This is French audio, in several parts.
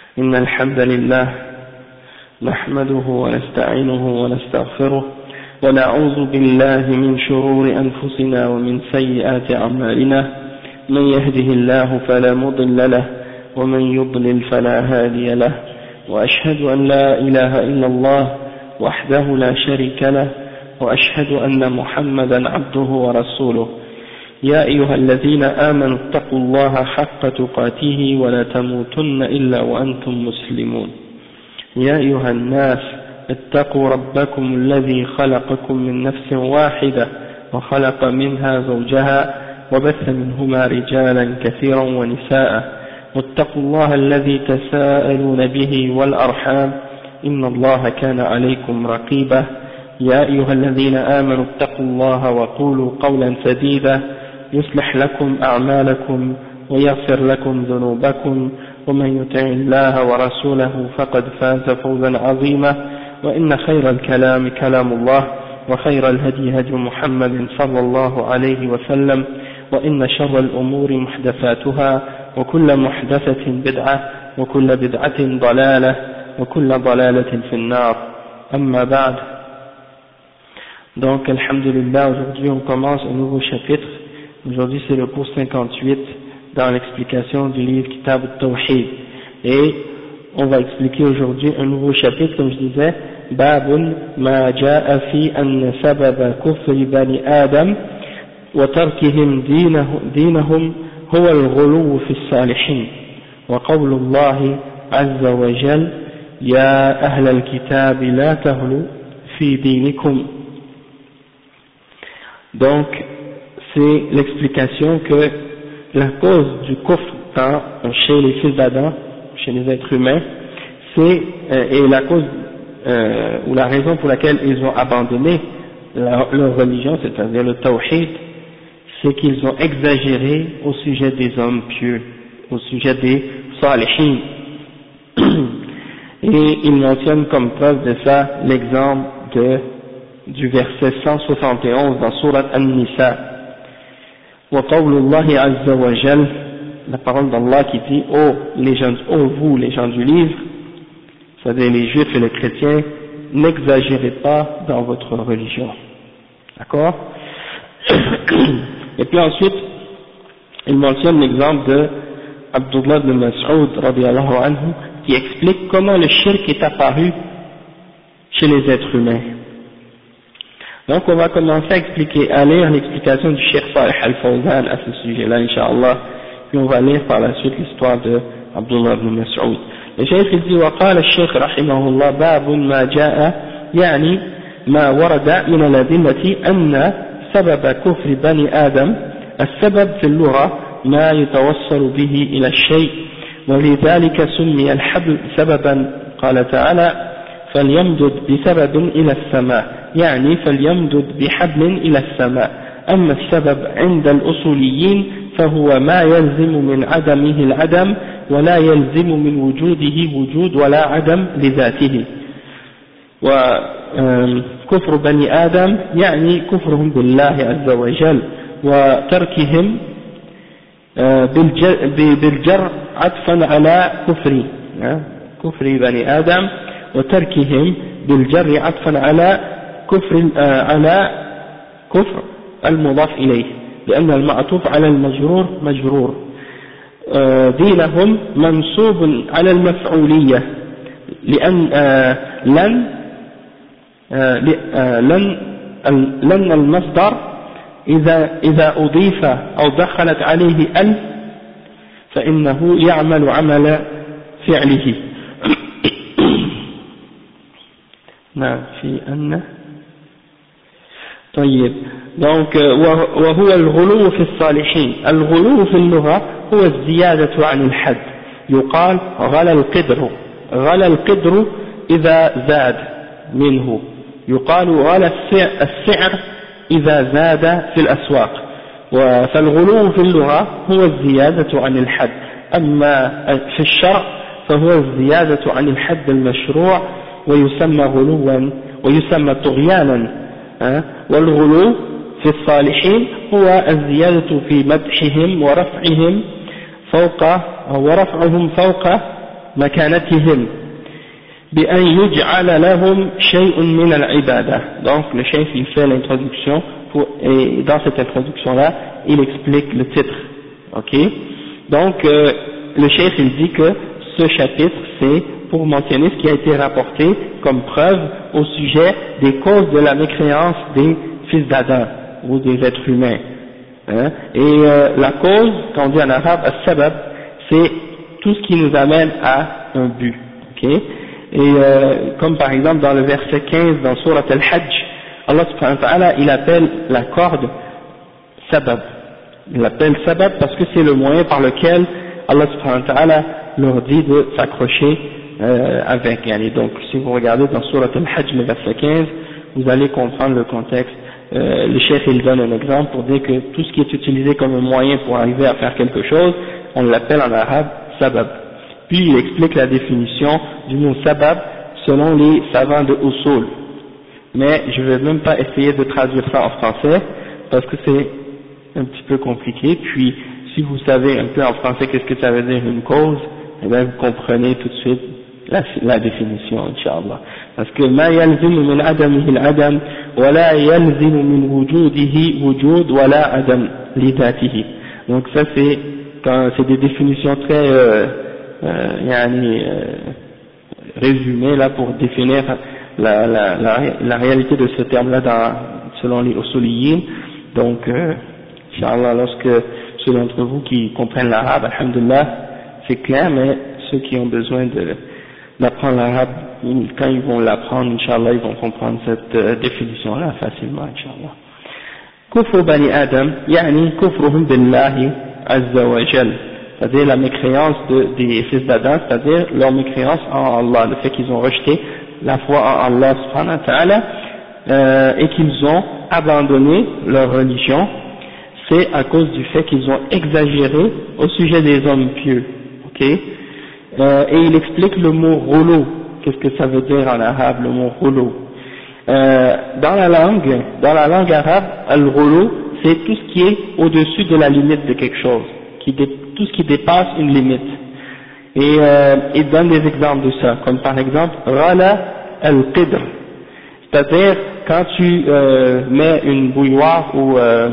إن الحمد لله نحمده ونستعينه ونستغفره ونعوذ بالله من شرور أنفسنا ومن سيئات أعمالنا من يهده الله فلا مضل له ومن يضلل فلا هادي له وأشهد أن لا إله إلا الله وحده لا شريك له وأشهد أن محمدا عبده ورسوله يا أيها الذين آمنوا اتقوا الله حق تقاته ولا تموتن إلا وأنتم مسلمون يا أيها الناس اتقوا ربكم الذي خلقكم من نفس واحدة وخلق منها زوجها وبث منهما رجالا كثيرا ونساء واتقوا الله الذي تساءلون به والأرحام إن الله كان عليكم رقيبا يا أيها الذين آمنوا اتقوا الله وقولوا قولا سديدا يصلح لكم أعمالكم ويغفر لكم ذنوبكم ومن يطع الله ورسوله فقد فاز فوزا عظيما وإن خير الكلام كلام الله وخير الهدي هدي محمد صلى الله عليه وسلم وإن شر الأمور محدثاتها وكل محدثة بدعة وكل بدعة ضلالة وكل ضلالة في النار أما بعد. Donc alhamdulillah, aujourd'hui on commence un nouveau chapitre. Aujourd'hui c'est le cours 58 dans l'explication du livre Kitab al-Tawhid, et on va expliquer aujourd'hui un nouveau chapitre, comme je disais, Babun ma ja'a fi anna sababa kufri bani Adam wa tarkihim dinahum huwa al-ghuluw fi as-salihin wa qawlu Allah azza wa jal ya ahla al-kitab la taghlu fi dinikum. Donc c'est l'explication que la cause du kufr chez les fils d'Adam, chez les êtres humains, c'est et la cause ou la raison pour laquelle ils ont abandonné leur religion, c'est-à-dire le tawhid, c'est qu'ils ont exagéré au sujet des hommes pieux, au sujet des salihin. Et ils mentionnent comme preuve de ça l'exemple du verset 171 dans Surat An-Nisa. Wa qawlullahi azza wa jal, la parole d'Allah qui dit vous les gens du livre, c'est-à-dire les juifs et les chrétiens, n'exagérez pas dans votre religion. D'accord? Et puis ensuite, il mentionne l'exemple de Abdullah ibn Mas'ud radiyallahu anhu, qui explique comment le shirk est apparu chez les êtres humains. Donc on va commencer à lire l'explication du Cheikh Salih Al-Fawzan à ce sujet-là, Inch'Allah, puis on va lire par la suite l'histoire de Abdullah ibn Mas'ud. Le Cheikh dit وقال الشيخ رحمه الله باب ما جاء يعني ما ورد من الأدلة أن سبب كفر بني آدم السبب في اللغة ما يتوصل به إلى الشيء ولذلك سمي الحبل سببا قال تعالى فليمدد بسبب إلى السماء يعني فليمدد بحبل إلى السماء. أما السبب عند الأصوليين فهو ما يلزم من عدمه العدم ولا يلزم من وجوده وجود ولا عدم لذاته. وكفر بني آدم يعني كفرهم بالله عز وجل وتركهم بالجر عطفا على كفر بني آدم وتركهم بالجر عطفا على كفر المضاف إليه لأن المعطوف على المجرور مجرور. دينهم منصوب على المفعولية لأن لن المصدر إذا أضيف أو دخلت عليه أل فإنه يعمل عمل فعله. نعم في أن طيب. donc وهو الغلو في الصالحين. الغلو في اللغة هو الزيادة عن الحد. يقال غلى القدر إذا زاد منه. يقال غلى السعر إذا زاد في الأسواق. فالغلو في اللغة هو الزيادة عن الحد. أما في الشرع فهو الزيادة عن الحد المشروع ويسمى غلوا ويسمى طغيانا. والغلو في الصالحين هو الزيادة في مدحهم ورفعهم فوق مكانتهم بأن يجعل لهم شيء من العبادة. Donc le chef il fait l'introduction et dans cette introduction là il explique le titre. Ok, donc le chef il dit que ce chapitre c'est pour mentionner ce qui a été rapporté comme preuve au sujet des causes de la mécréance des fils d'Adam ou des êtres humains. Hein? Et la cause, quand on dit en arabe, as-sabab, c'est tout ce qui nous amène à un but. Okay? Et comme par exemple dans le verset 15 dans Surat al-Hajj, Allah subhanahu wa ta'ala il appelle la corde sabab. Il l'appelle sabab parce que c'est le moyen par lequel Allah subhanahu wa ta'ala leur dit de s'accrocher avec. Donc si vous regardez dans Surat al-Hajj le verset 15, vous allez comprendre le contexte. Le chef il donne un exemple pour dire que tout ce qui est utilisé comme un moyen pour arriver à faire quelque chose, on l'appelle en arabe sabab. Puis il explique la définition du mot sabab selon les savants de Usul. Mais je ne vais même pas essayer de traduire ça en français parce que c'est un petit peu compliqué. Puis si vous savez un peu en français qu'est-ce que ça veut dire une cause, eh bien vous comprenez tout de suite la définition, Inch'Allah. Parce que ma yalzimu min adamihi al-adam wa la yalzimu min wujudihi wujud wa la adam li dhatihi. Donc ça c'est des définitions très résumées là pour définir la réalité de ce terme-là selon les usuliyin. Donc Inch'Allah, lorsque ceux d'entre vous qui comprennent l'arabe, alhamdulillah, c'est clair, mais ceux qui ont besoin d'apprendre l'arabe, quand ils vont l'apprendre, Inch'Allah, ils vont comprendre cette définition-là facilement, Inch'Allah. Kufru bani Adam, yani kufruhum billahi azza wa jal, c'est-à-dire la mécréance des fils d'Adam, c'est-à-dire leur mécréance en Allah, le fait qu'ils ont rejeté la foi en Allah subhanahu wa ta'ala, et qu'ils ont abandonné leur religion, c'est à cause du fait qu'ils ont exagéré au sujet des hommes pieux, ok? Et il explique le mot rouleau. Qu'est-ce que ça veut dire en arabe, le mot rouleau? Dans la langue arabe, al-rouleau, c'est tout ce qui est au-dessus de la limite de quelque chose, tout ce qui dépasse une limite. Et il donne des exemples de ça, comme par exemple, rala al-qidr, c'est-à-dire quand tu mets une bouilloire ou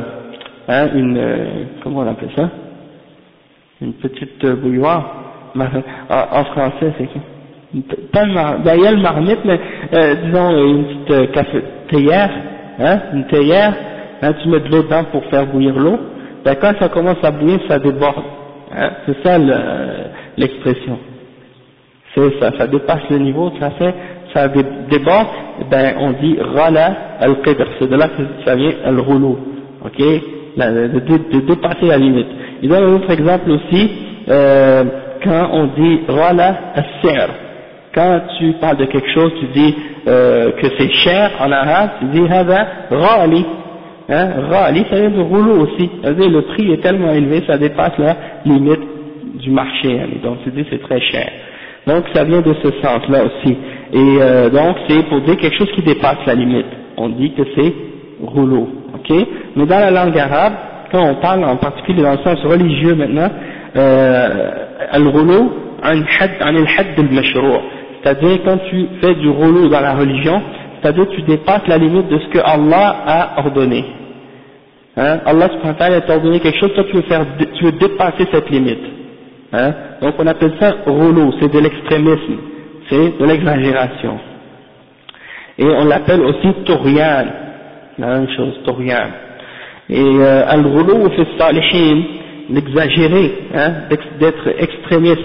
comment on appelle ça? Une petite bouilloire. En français, c'est quoi? Il y a le marmite, mais disons une petite théière, une théière, tu mets de l'eau dedans pour faire bouillir l'eau. Quand ça commence à bouillir, ça déborde. C'est ça l'expression. C'est ça, ça dépasse le niveau, ça déborde. On dit rala al-qidr, c'est de là que ça vient al-rouleau, ok? De dépasser la limite. Il donne un autre exemple aussi. Quand on dit rala as-si'r, quand tu parles de quelque chose, tu dis que c'est cher en arabe, tu dis hada rali, rali ça vient de rouleau aussi, c'est-à-dire le prix est tellement élevé, ça dépasse la limite du marché, donc tu dis c'est très cher. Donc ça vient de ce sens-là aussi, et donc c'est pour dire quelque chose qui dépasse la limite, on dit que c'est rouleau, ok? Mais dans la langue arabe, quand on parle en particulier dans le sens religieux maintenant, al-rouleau an al-hadd al-mashrou', c'est-à-dire quand tu fais du rouleau dans la religion, c'est-à-dire tu dépasses la limite de ce que Allah a ordonné. Allah subhanahu wa ta'ala t'a ordonné quelque chose, toi tu veux dépasser cette limite. Donc on appelle ça rouleau, c'est de l'extrémisme, c'est de l'exagération. Et on l'appelle aussi touryan, la même chose, touryan. Et al-rouleau fi salihin, l'exagérer, d'être extrémiste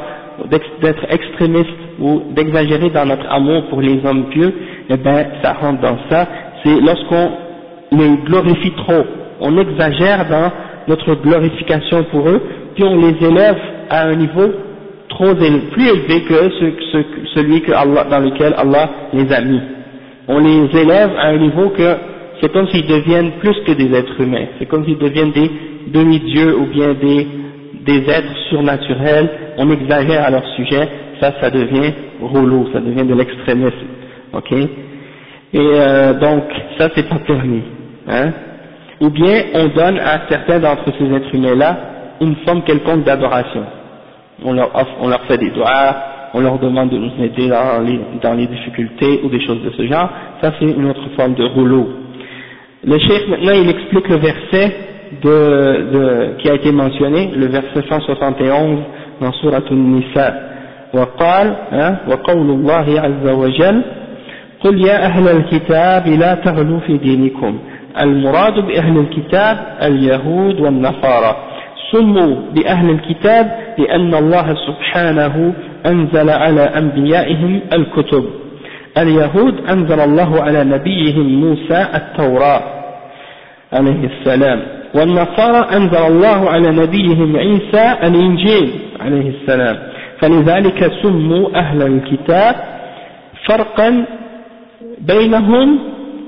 ou d'exagérer dans notre amour pour les hommes pieux, eh ben ça rentre dans ça, c'est lorsqu'on les glorifie trop, on exagère dans notre glorification pour eux, puis on les élève à un niveau plus élevé que celui dans lequel Allah les a mis. On les élève à un niveau que c'est comme s'ils deviennent plus que des êtres humains, c'est comme s'ils deviennent des demi-dieux ou bien des êtres surnaturels, on exagère à leur sujet, ça devient rouleau, ça devient de l'extrémisme, ok? Et donc ça c'est pas permis, ou bien on donne à certains d'entre ces êtres humains-là une forme quelconque d'adoration, on leur fait des doigts, on leur demande de nous aider dans les difficultés ou des choses de ce genre, ça c'est une autre forme de rouleau. Le cheikh maintenant il explique le verset qui a été mentionné, le verset 171 dans Sourate An-Nisa. وقال وقول الله عز وجل قل يا أهل الكتاب لا تغلوا في دينكم المراد بأهل الكتاب اليهود والنصارى سموا بأهل الكتاب لأن الله سبحانه أنزل على أنبيائهم الكتب اليهود أنزل الله على نبيهم موسى التوراة عليه السلام والنصارى أنزل الله على نبيهم عيسى الإنجيل عليه السلام فلذلك سموا أهل الكتاب فرقا بينهم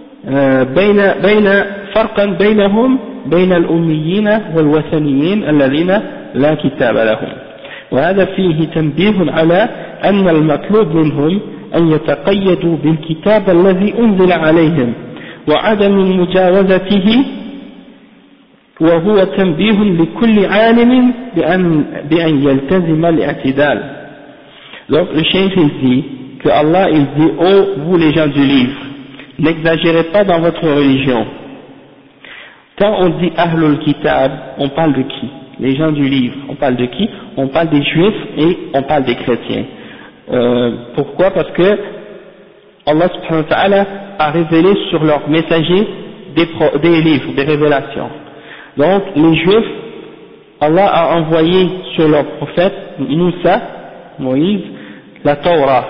بين الأميين والوثنيين الذين لا كتاب لهم وهذا فيه تنبيه على أن المطلوب منهم أن يتقيدوا بالكتاب الذي أنزل عليهم وعدم مجاوزته وهو تنبيه لكل عالم بأن يلتزم الاعتدال. Donc le cheikh il dit que Allah il dit oh vous les gens du livre n'exagérez pas dans votre religion. Quand on dit Ahlul Kitab on parle de qui? Les gens du livre, on parle de qui? On parle des juifs et on parle des chrétiens. Pourquoi? Parce que Allah subhanahu wa ta'ala a révélé sur leurs messagers des livres, des révélations. Donc les juifs, Allah a envoyé sur leur prophète Moïse, la Torah,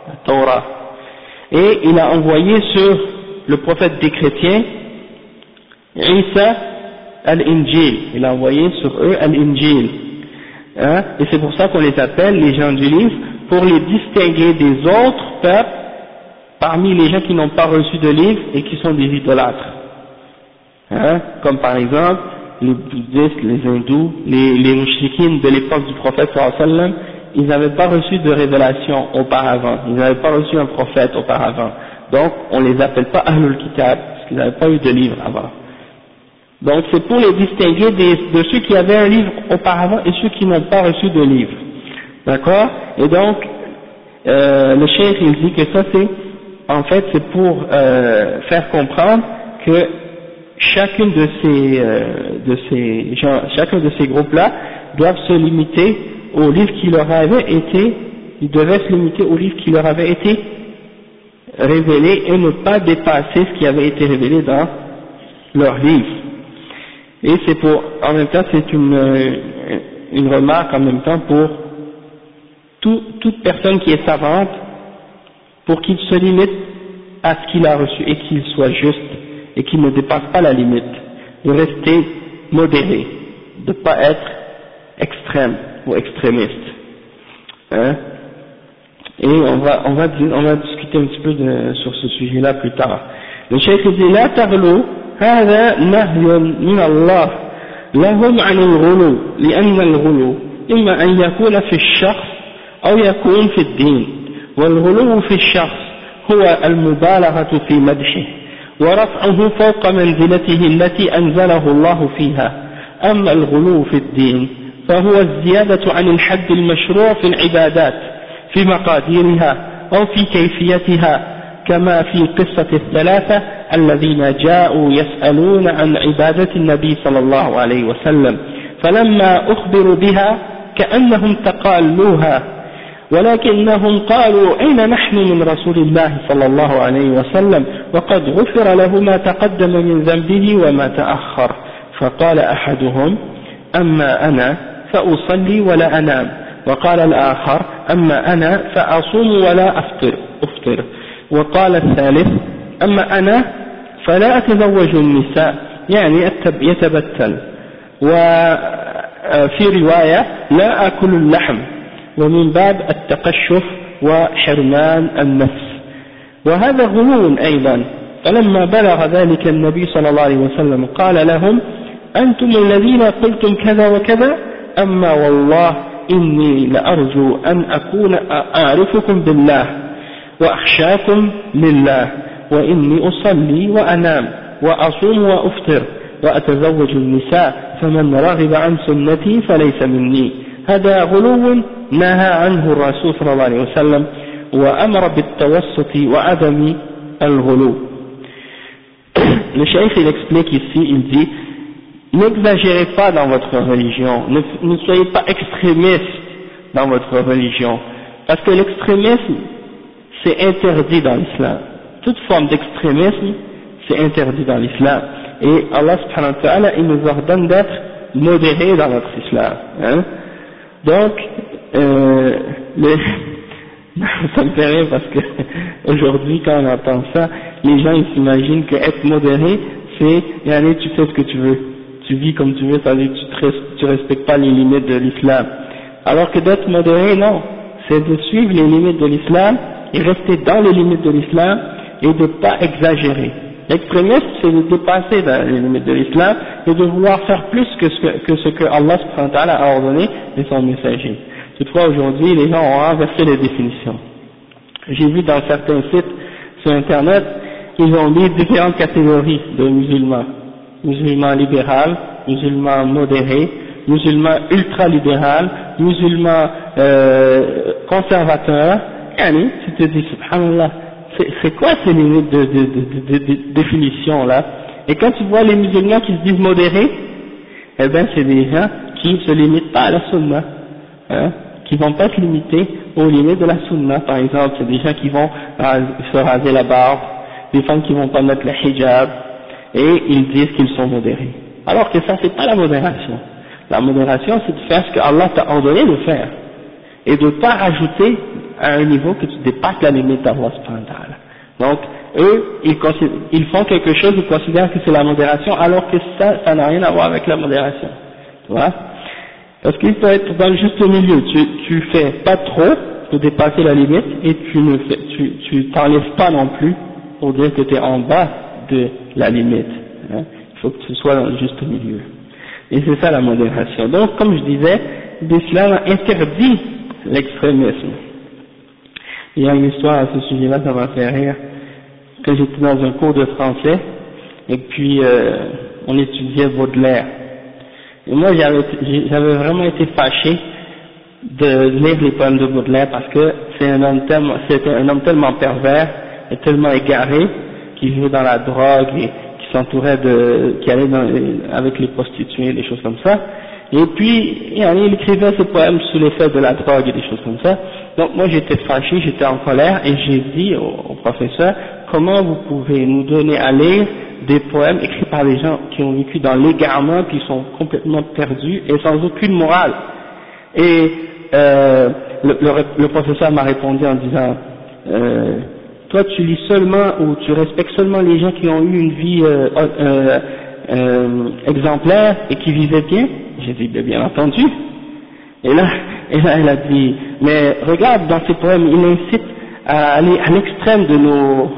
et il a envoyé sur le prophète des chrétiens Isa al-Injil, il a envoyé sur eux al-Injil, et c'est pour ça qu'on les appelle les gens du livre, pour les distinguer des autres peuples parmi les gens qui n'ont pas reçu de livre et qui sont des idolâtres, comme par exemple les bouddhistes, les hindous, les mouchriquines de l'époque du prophète sallallahu alayhi wa sallam, ils n'avaient pas reçu de révélation auparavant, ils n'avaient pas reçu un prophète auparavant, donc on les appelle pas Ahlul Kitab, parce qu'ils n'avaient pas eu de livre avant. Donc c'est pour les distinguer de ceux qui avaient un livre auparavant et ceux qui n'ont pas reçu de livre, d'accord? Et donc le cheikh il dit que ça c'est, en fait c'est pour faire comprendre que chacun de ces groupes-là doivent se limiter au livre qui leur avait été, ils devaient se limiter au livre qui leur avait été révélé et ne pas dépasser ce qui avait été révélé dans leur livre. Et c'est pour, en même temps c'est une remarque en même temps pour toute personne qui est savante, pour qu'il se limite à ce qu'il a reçu et qu'il soit juste et qu'il ne dépasse pas la limite, de rester modéré, de ne pas être extrême ou extrémiste. Et on va discuter un petit peu sur ce sujet-là plus tard. Le cheikh dit لا تغلوا هذا نهي من الله لهم عن الغلو لأن الغلو إما أن يكون في الشخص أو يكون في الدين والغلو في الشخص هو المبالغة في مدحه ورفعه فوق منزلته التي أنزله الله فيها أما الغلو في الدين فهو الزيادة عن الحد المشروع في العبادات في مقاديرها أو في كيفيتها كما في قصة الثلاثة الذين جاءوا يسألون عن عبادة النبي صلى الله عليه وسلم فلما أخبروا بها كأنهم تقالوها ولكنهم قالوا أين نحن من رسول الله صلى الله عليه وسلم وقد غفر له ما تقدم من ذنبه وما تأخر فقال أحدهم أما أنا فأصلي ولا أنام وقال الآخر أما أنا فأصوم ولا أفطر وقال الثالث أما أنا فلا أتزوج النساء يعني يتبتل وفي رواية لا أكل اللحم ومن باب التقشف وحرمان النفس وهذا غلو أيضا فلما بلغ ذلك النبي صلى الله عليه وسلم قال لهم أنتم الذين قلتم كذا وكذا أما والله إني لأرجو أن أكون أعرفكم بالله وأخشاكم لله وإني أصلي وأنام وأصوم وأفطر وأتزوج النساء فمن رغب عن سنتي فليس مني هذا غلو نهى عنه الرسول صلى الله عليه وسلم وأمر بالتوسط وعدم الغلو. Le cheikh il explique ici, il dit, n'exagérez pas dans votre religion, ne soyez pas extrémistes dans votre religion, parce que l'extrémisme c'est interdit dans l'islam. Toute forme d'extrémisme c'est interdit dans l'islam, et Allah subhanahu wa ta'ala il nous ordonne d'être modérés dans notre islam, hein? Donc ça me fait rire parce que aujourd'hui quand on entend ça, les gens ils s'imaginent que être modéré c'est allez, tu fais ce que tu veux, tu vis comme tu veux, c'est-à-dire tu respectes pas les limites de l'islam, alors que d'être modéré non, c'est de suivre les limites de l'islam et rester dans les limites de l'islam et de pas exagérer. L'extrémisme c'est de dépasser les limites de l'islam et de vouloir faire plus que ce que Allah subhanahu wa ta'ala a ordonné et son messager. Toutefois aujourd'hui les gens ont renversé les définitions. J'ai vu dans certains sites sur internet ils ont mis différentes catégories de musulmans. Musulmans libéraux, musulmans modérés, musulmans ultra-libéraux, musulmans conservateurs. Yani, tu te dis, subhanallah, c'est quoi ces limites de définition là? Et quand tu vois les musulmans qui se disent modérés, eh ben c'est des gens qui ne se limitent pas à la sunna, hein, qui vont pas se limiter aux limites de la sunna. Par exemple, c'est des gens qui vont se raser la barbe, des femmes qui vont pas mettre le hijab, et ils disent qu'ils sont modérés. Alors que ça c'est pas la modération. La modération c'est de faire ce que Allah t'a ordonné de faire, et de ne pas ajouter à un niveau que tu dépasses la limite d'Allah subhanahu wa ta'ala. Donc, eux, ils font quelque chose, ils considèrent que c'est la modération, alors que ça n'a rien à voir avec la modération. Tu vois? Parce qu'il faut être dans le juste milieu. Tu fais pas trop pour dépasser la limite, et tu t'enlèves pas non plus pour dire que tu es en bas de la limite. Hein? Il faut que tu sois dans le juste milieu. Et c'est ça la modération. Donc, comme je disais, l'islam interdit l'extrémisme. Il y a une histoire à ce sujet-là, ça m'a fait rire. Quand j'étais dans un cours de français, et puis on étudiait Baudelaire. Et moi j'avais vraiment été fâché de lire les poèmes de Baudelaire parce que c'était un homme tellement pervers et tellement égaré, qui vivait dans la drogue et qui s'entourait qui allait avec les prostituées, des choses comme ça. Et puis, il écrivait ce poème sous l'effet de la drogue et des choses comme ça. Donc moi j'étais fâché, j'étais en colère, et j'ai dit au professeur, comment vous pouvez nous donner à lire des poèmes écrits par des gens qui ont vécu dans l'égarement, qui sont complètement perdus et sans aucune morale. Et le professeur m'a répondu en disant, toi tu lis seulement, ou tu respectes seulement les gens qui ont eu une vie exemplaire et qui vivaient bien. J'ai dit, bien entendu. Et là, elle a dit, mais regarde, dans ces poèmes, il incite à aller à l'extrême de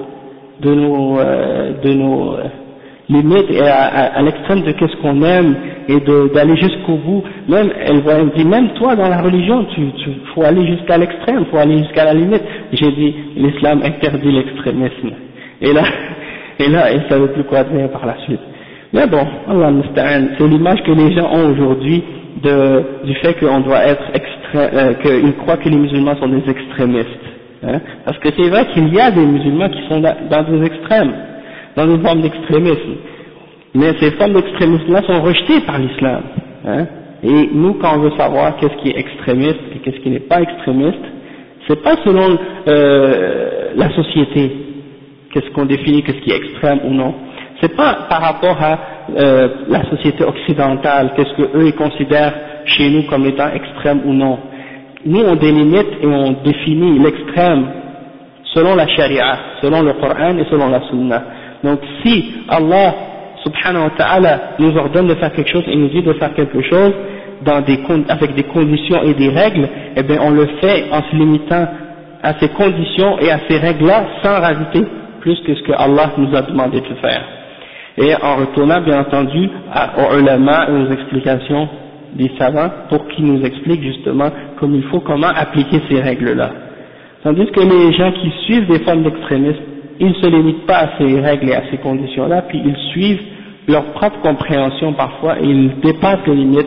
nos limites, et à l'extrême de qu'est-ce qu'on aime, et d'aller jusqu'au bout. Même, elle dit, même toi, dans la religion, faut aller jusqu'à l'extrême, faut aller jusqu'à la limite. J'ai dit, l'islam interdit l'extrémisme. Et là, elle savait plus quoi dire par la suite. Mais bon, Allah musta'an, c'est l'image que les gens ont aujourd'hui du fait qu'on doit être qu'ils croient que les musulmans sont des extrémistes. Hein? Parce que c'est vrai qu'il y a des musulmans qui sont dans des extrêmes, dans des formes d'extrémisme. Mais ces formes d'extrémisme-là sont rejetées par l'islam. Hein? Et nous, quand on veut savoir qu'est-ce qui est extrémiste et qu'est-ce qui n'est pas extrémiste, c'est pas selon la société, qu'est-ce qu'on définit, qu'est-ce qui est extrême ou non. C'est pas par rapport à la société occidentale, qu'est-ce que eux ils considèrent chez nous comme étant extrême ou non. Nous on délimite et on définit l'extrême selon la charia, selon le Coran et selon la sunna. Donc si Allah subhanahu wa ta'ala nous ordonne de faire quelque chose et nous dit de faire quelque chose avec des conditions et des règles, eh bien on le fait en se limitant à ces conditions et à ces règles-là sans rajouter plus que ce que Allah nous a demandé de faire. Et en retournant bien entendu aux ulama et aux explications des savants pour qu'ils nous expliquent justement comme il faut, comment appliquer ces règles-là. Tandis que les gens qui suivent des formes d'extrémisme, ils ne se limitent pas à ces règles et à ces conditions-là, puis ils suivent leur propre compréhension parfois et ils dépassent les limites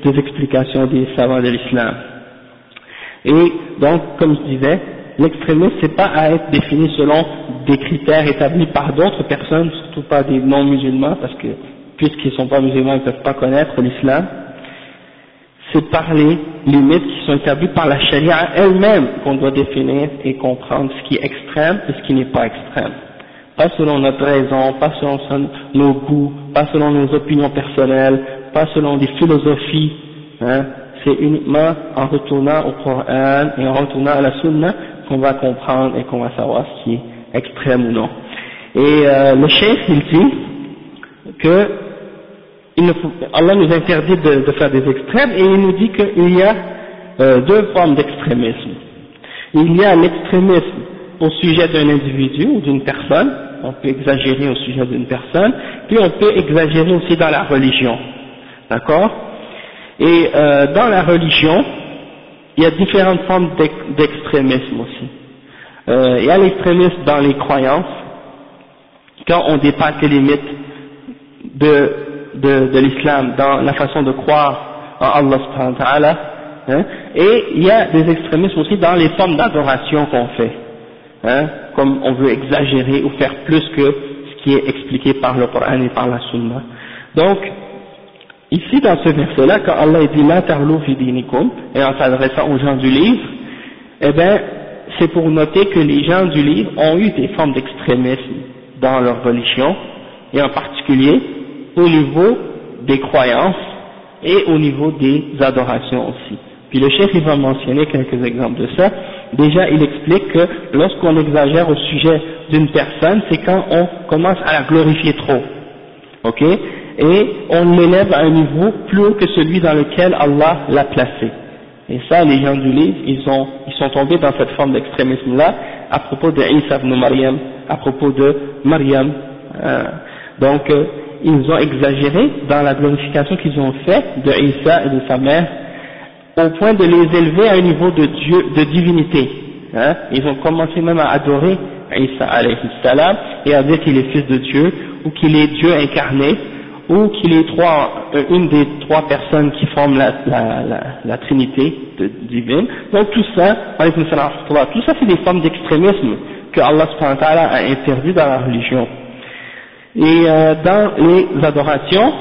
des explications des savants de l'islam. Et donc, comme je disais, l'extrémisme, c'est pas à être défini selon des critères établis par d'autres personnes, surtout pas des non-musulmans, parce que puisqu'ils sont pas musulmans, ils peuvent pas connaître l'islam. C'est par les limites qui sont établies par la charia elle-même qu'on doit définir et comprendre ce qui est extrême et ce qui n'est pas extrême. Pas selon notre raison, pas selon nos goûts, pas selon nos opinions personnelles, pas selon des philosophies, hein. C'est uniquement en retournant au Coran et en retournant à la Sunna qu'on va comprendre et qu'on va savoir ce qui est extrême ou non. Et le cheikh, il dit que Allah nous interdit de faire des extrêmes, et il nous dit qu'il y a deux formes d'extrémisme. Il y a l'extrémisme au sujet d'un individu ou d'une personne, on peut exagérer au sujet d'une personne, puis on peut exagérer aussi dans la religion, d'accord? Et dans la religion, il y a différentes formes d'extrémisme aussi. Il y a l'extrémisme dans les croyances, quand on dépasse les limites de l'islam, dans la façon de croire en Allah subhanahu wa ta'ala, hein, et il y a des extrémismes aussi dans les formes d'adoration qu'on fait, hein, comme on veut exagérer ou faire plus que ce qui est expliqué par le Coran et par la Sunna. Donc, ici dans ce verset-là, quand Allah dit la tarlu fi dinikum, et en s'adressant aux gens du livre, eh bien, c'est pour noter que les gens du livre ont eu des formes d'extrémisme dans leur religion, et en particulier au niveau des croyances et au niveau des adorations aussi. Puis le chef il va mentionner quelques exemples de ça. Déjà il explique que lorsqu'on exagère au sujet d'une personne, c'est quand on commence à la glorifier trop, ok, et on l'élève à un niveau plus haut que celui dans lequel Allah l'a placé. Et ça, les gens du livre, ils sont tombés dans cette forme d'extrémisme là à propos de Isa ibn Maryam, à propos de Maryam. Donc ils ont exagéré dans la glorification qu'ils ont fait de Isa et de sa mère, au point de les élever à un niveau de Dieu, de divinité. Hein. Ils ont commencé même à adorer Isa alayhi salam et à dire qu'il est fils de Dieu, ou qu'il est Dieu incarné, ou qu'il est une des trois personnes qui forment la Trinité divine. Donc tout ça, tout ça c'est des formes d'extrémisme que Allah subhanahu wa ta'ala a interdit dans la religion. Et dans les adorations,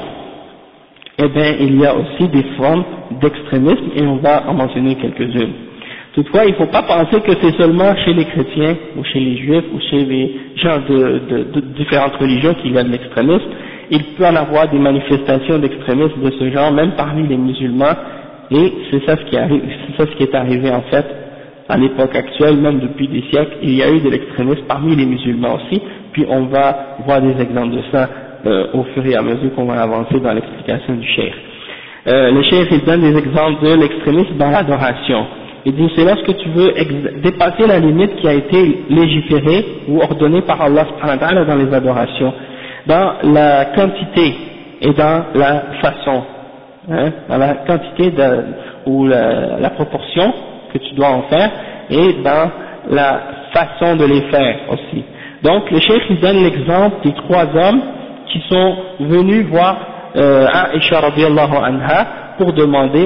eh bien, il y a aussi des formes d'extrémisme, et on va en mentionner quelques-unes. Toutefois, il ne faut pas penser que c'est seulement chez les chrétiens, ou chez les juifs, ou chez les gens de différentes religions qu'il y a de l'extrémisme. Il peut en avoir des manifestations d'extrémisme de ce genre, même parmi les musulmans, et c'est ça ce qui est arrivé en fait à l'époque actuelle, même depuis des siècles. Il y a eu de l'extrémisme parmi les musulmans aussi, puis on va voir des exemples de ça au fur et à mesure qu'on va avancer dans l'explication du cheikh. Le cheikh il donne des exemples de l'extrémisme dans l'adoration. Il dit c'est lorsque tu veux dépasser la limite qui a été légiférée ou ordonnée par Allah subhanahu wa ta'ala dans les adorations, dans la quantité et dans la façon, hein, dans la quantité ou la proportion que tu dois en faire, et dans la façon de les faire aussi. Donc le cheikh il donne l'exemple des trois hommes qui sont venus voir Aïcha radiyallahu anha pour demander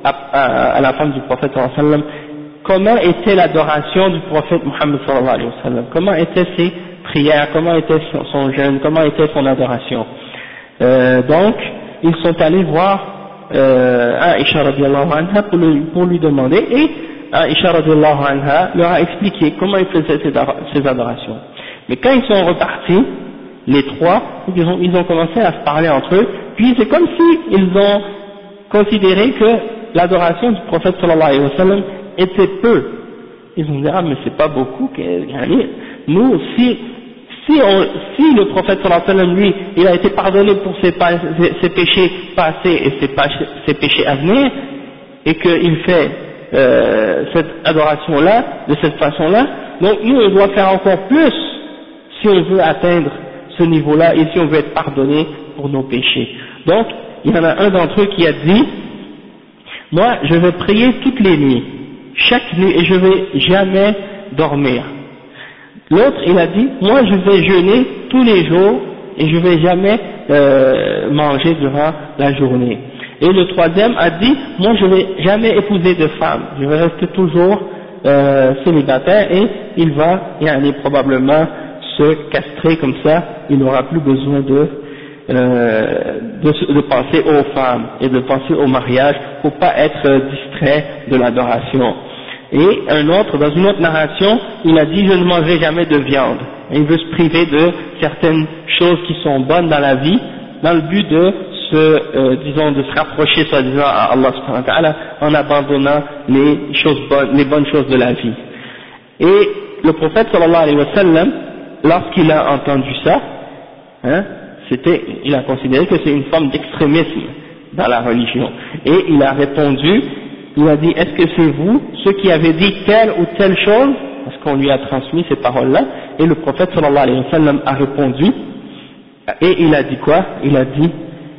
à la femme du prophète sallallahu alayhi wa sallam comment était l'adoration du prophète Muhammad sallallahu alayhi wa sallam, comment étaient ses prières, comment était son jeûne, comment était son adoration. Donc ils sont allés voir Aïcha radiyallahu anha pour lui demander, et Aïcha radiyallahu anha leur a expliqué comment il faisait ses adorations. Mais quand ils sont repartis, les trois, ils ont commencé à se parler entre eux, puis c'est comme si ils ont considéré que l'adoration du prophète sallallahu alayhi wa sallam était peu. Ils ont dit ah mais c'est pas beaucoup, nous si le prophète sallallahu alayhi wa sallam lui il a été pardonné pour ses péchés passés et ses péchés à venir, et qu'il fait cette adoration là de cette façon là, donc nous on doit faire encore plus si on veut atteindre ce niveau là et si on veut être pardonné pour nos péchés. Donc il y en a un d'entre eux qui a dit moi je vais prier toutes les nuits, chaque nuit, et je vais jamais dormir. L'autre il a dit moi je vais jeûner tous les jours et je vais jamais manger durant la journée. Et le troisième a dit, moi je vais jamais épouser de femme, je vais rester toujours célibataire, et il va probablement se castrer comme ça, il n'aura plus besoin de penser aux femmes et de penser au mariage pour pas être distrait de l'adoration. Et un autre, dans une autre narration, il a dit, je ne mangerai jamais de viande. Et il veut se priver de certaines choses qui sont bonnes dans la vie, dans le but de de se rapprocher soi-disant à Allah subhanahu wa ta'ala en abandonnant les bonnes choses de la vie. Et le prophète sallallahu alayhi wa sallam, lorsqu'il a entendu ça, il a considéré que c'est une forme d'extrémisme dans la religion. Et il a répondu, il a dit, est-ce que c'est vous, ceux qui avez dit telle ou telle chose, parce qu'on lui a transmis ces paroles-là, et le prophète sallallahu alayhi wa sallam a répondu, et il a dit quoi? Il a dit,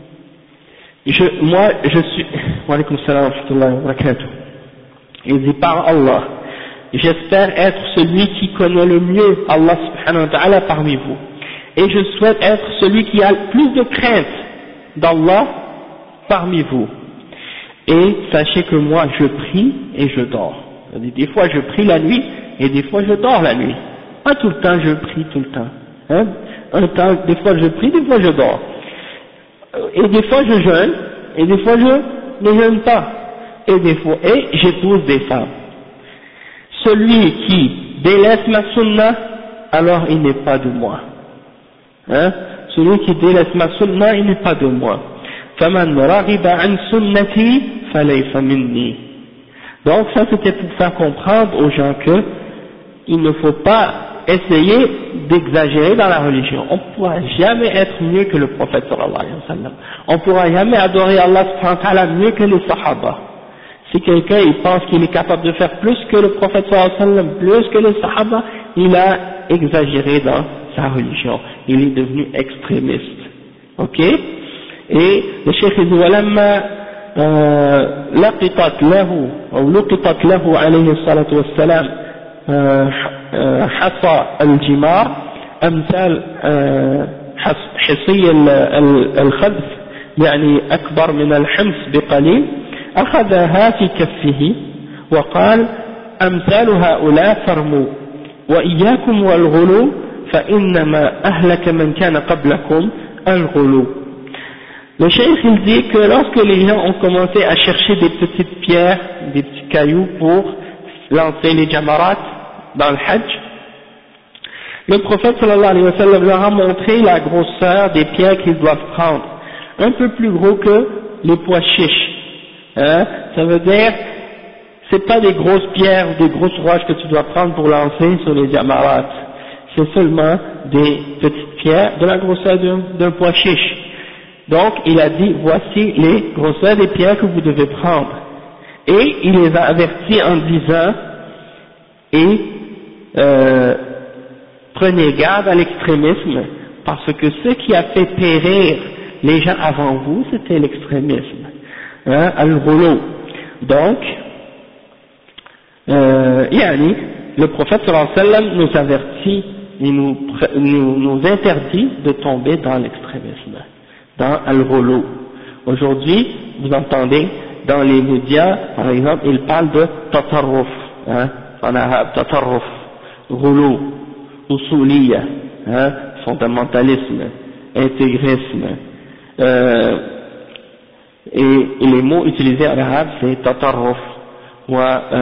je suis, wa alaykoum salam wa rahmatullahi wa barakatuh. Il dit, par Allah, j'espère être celui qui connaît le mieux Allah subhanahu wa ta'ala parmi vous. Et je souhaite être celui qui a le plus de crainte d'Allah parmi vous. Et sachez que moi je prie et je dors. Des fois je prie la nuit et des fois je dors la nuit. Pas tout le temps je prie tout le temps. Des fois je prie, des fois je dors. Et des fois je jeûne, et des fois je ne jeûne pas. Et j'épouse des femmes. Celui qui délaisse ma sunna, alors il n'est pas de moi. Celui qui délaisse ma sunna, il n'est pas de moi. فَمَنْ رَغِبَ عَنْ سُنَّتِي فَلَيْسَ مِنِّي. Donc ça c'était pour faire comprendre aux gens que il ne faut pas essayer d'exagérer dans la religion. On ne pourra jamais être mieux que le prophète sallallahu alayhi wa sallam. On ne pourra jamais adorer Allah subhanahu wa ta'ala mieux que les sahaba. Si quelqu'un il pense qu'il est capable de faire plus que le prophète sallallahu alayhi wa sallam, plus que les sahaba, il a exagéré dans sa religion. Il est devenu extrémiste. Ok? Et le cheikh dit ولما لقطت له عليه الصلاة والسلام حصى الجمار أمثال حصي الخبث يعني أكبر من الحمص بقليل أخذها في كفه وقال أمثال هؤلاء فرموا وإياكم والغلو فإنما أهلك من كان قبلكم الغلو. Le cheikh il dit que lorsque les gens ont commencé à chercher des petites pierres, des petits cailloux pour lancer les jamarat dans le hajj, le prophète sallallahu alayhi wa sallam leur a montré la grosseur des pierres qu'ils doivent prendre, un peu plus gros que les pois chiches. Ça veut dire, c'est pas des grosses pierres ou des grosses roches que tu dois prendre pour lancer sur les jamarat, c'est seulement des petites pierres de la grosseur d'un pois chiche. Donc il a dit, voici les grosseurs des pierres que vous devez prendre. Et il les a avertis en disant, prenez garde à l'extrémisme, parce que ce qui a fait périr les gens avant vous, c'était l'extrémisme, al-ghulu. Donc, le prophète sallallahu alayhi wa sallam nous avertit et nous interdit de tomber dans l'extrémisme, dans al-ghulu. Aujourd'hui, vous entendez dans les médias, par exemple, ils parlent de tatarruf, en arabe, tatarruf, ghulu, usuliyya, fondamentalisme, intégrisme, et les mots utilisés en arabe c'est tatarruf, ou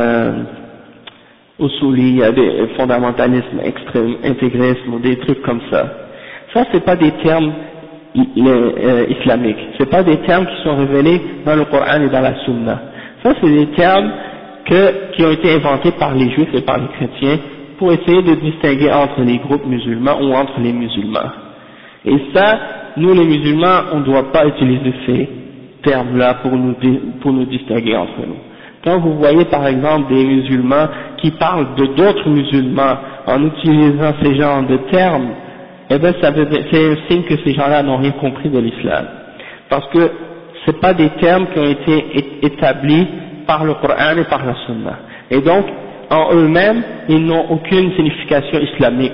usuliyya, fondamentalisme, extrême, intégrisme, ou des trucs comme ça. Ça c'est pas des termes islamiques, c'est pas des termes qui sont révélés dans le Coran et dans la Sunna. Ça c'est des termes qui ont été inventés par les juifs et par les chrétiens pour essayer de distinguer entre les groupes musulmans ou entre les musulmans. Et ça, nous les musulmans, on ne doit pas utiliser ces termes-là pour nous distinguer entre nous. Quand vous voyez par exemple des musulmans qui parlent de d'autres musulmans en utilisant ces genres de termes, eh bien c'est un signe que ces gens-là n'ont rien compris de l'islam. Parce que ce pas des termes qui ont été établis par le Coran et par la Sunna. Et donc, en eux-mêmes, ils n'ont aucune signification islamique.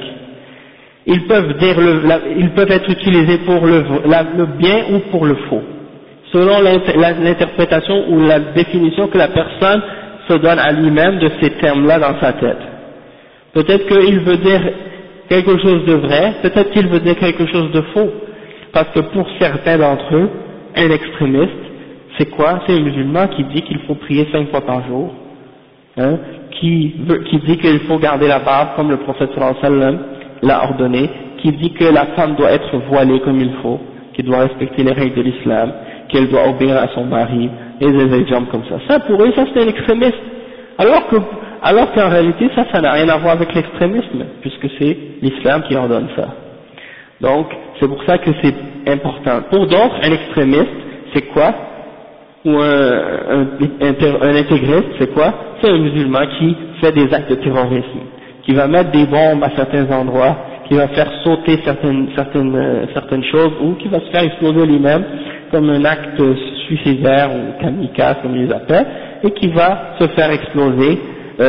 Ils peuvent être utilisés pour le bien ou pour le faux. selon l'interprétation ou la définition que la personne se donne à lui-même de ces termes-là dans sa tête. Peut-être qu'il veut dire quelque chose de vrai, peut-être qu'il veut dire quelque chose de faux, parce que pour certains d'entre eux, un extrémiste, c'est quoi? C'est un musulman qui dit qu'il faut prier 5 fois par jour, hein, qui dit qu'il faut garder la barbe comme le prophète sallallahu alayhi wa sallam l'a ordonné, qui dit que la femme doit être voilée comme il faut, qu'elle doit respecter les règles de l'islam, qu'elle doit obéir à son mari, et des exemples comme ça. Ça, pour eux, ça c'est un extrémiste. Alors qu'en réalité, ça n'a rien à voir avec l'extrémisme, puisque c'est l'islam qui ordonne ça. Donc, c'est pour ça que c'est important. Pour d'autres, un extrémiste, c'est quoi? Ou un intégriste, c'est quoi? C'est un musulman qui fait des actes de terrorisme, qui va mettre des bombes à certains endroits, qui va faire sauter certaines choses, ou qui va se faire exploser lui-même comme un acte suicidaire ou kamikaze comme ils les appellent, et qui va se faire exploser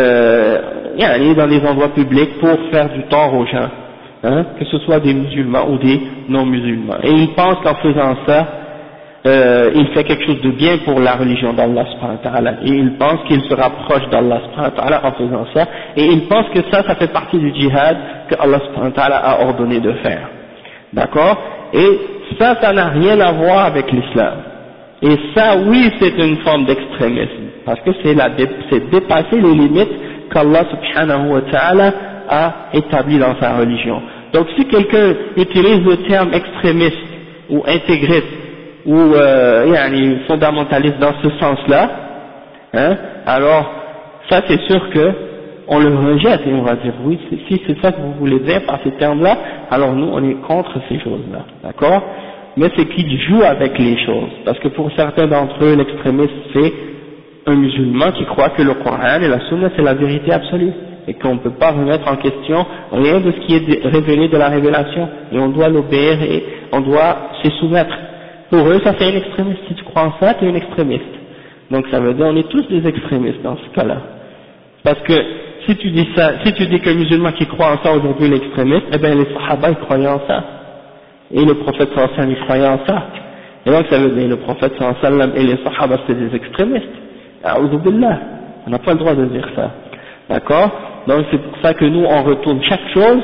aller dans des endroits publics pour faire du tort aux gens, hein, que ce soit des musulmans ou des non-musulmans. Et il pense qu'en faisant ça, il fait quelque chose de bien pour la religion d'Allah subhanahu wa ta'ala, et il pense qu'il se rapproche d'Allah subhanahu wa ta'ala en faisant ça, et il pense que ça fait partie du djihad que Allah subhanahu wa ta'ala a ordonné de faire. D'accord? Et ça n'a rien à voir avec l'islam. Et ça, oui, c'est une forme d'extrémisme, parce que c'est dépasser les limites qu'Allah subhanahu wa ta'ala a établies dans sa religion. Donc si quelqu'un utilise le terme extrémiste ou intégriste ou fondamentaliste dans ce sens-là, hein, alors ça c'est sûr que on le rejette et on va dire oui, si c'est ça que vous voulez dire par ces termes-là, alors nous on est contre ces choses-là, d'accord? Mais c'est qu'ils jouent avec les choses, parce que pour certains d'entre eux, l'extrémiste c'est un musulman qui croit que le Coran et la Sunna c'est la vérité absolue, et qu'on ne peut pas remettre en question rien de ce qui est révélé de la révélation, et on doit l'obéir et on doit s'y soumettre. Pour eux, ça c'est un extrémiste. Si tu crois en ça, tu es un extrémiste. Donc ça veut dire on est tous des extrémistes dans ce cas-là. Parce que si tu dis ça, si tu dis qu'un musulman qui croit en ça aujourd'hui est l'extrémiste, eh bien les sahaba ils croyaient en ça. Et le prophète sallallahu alayhi wa sallam il croyait en ça. Et donc ça veut dire le prophète sallallahu alayhi wa sallam et les sahaba c'était des extrémistes. A'udhu billah. On n'a pas le droit de dire ça. D'accord? Donc c'est pour ça que nous on retourne chaque chose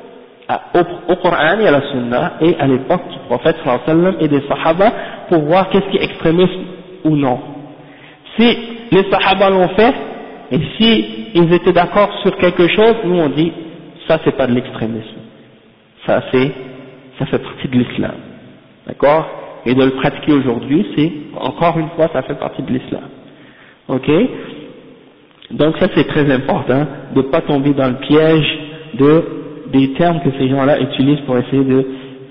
au Coran et à la Sunna et à l'époque du prophète sallallahu alayhi wa sallam et des sahaba pour voir qu'est-ce qui est extrémisme ou non. Si les sahaba l'ont fait et si ils étaient d'accord sur quelque chose, nous on dit ça c'est pas de l'extrémisme, ça fait partie de l'islam, d'accord? Et de le pratiquer aujourd'hui, c'est encore une fois ça fait partie de l'islam, ok? Donc ça c'est très important de ne pas tomber dans le piège des termes que ces gens-là utilisent pour essayer de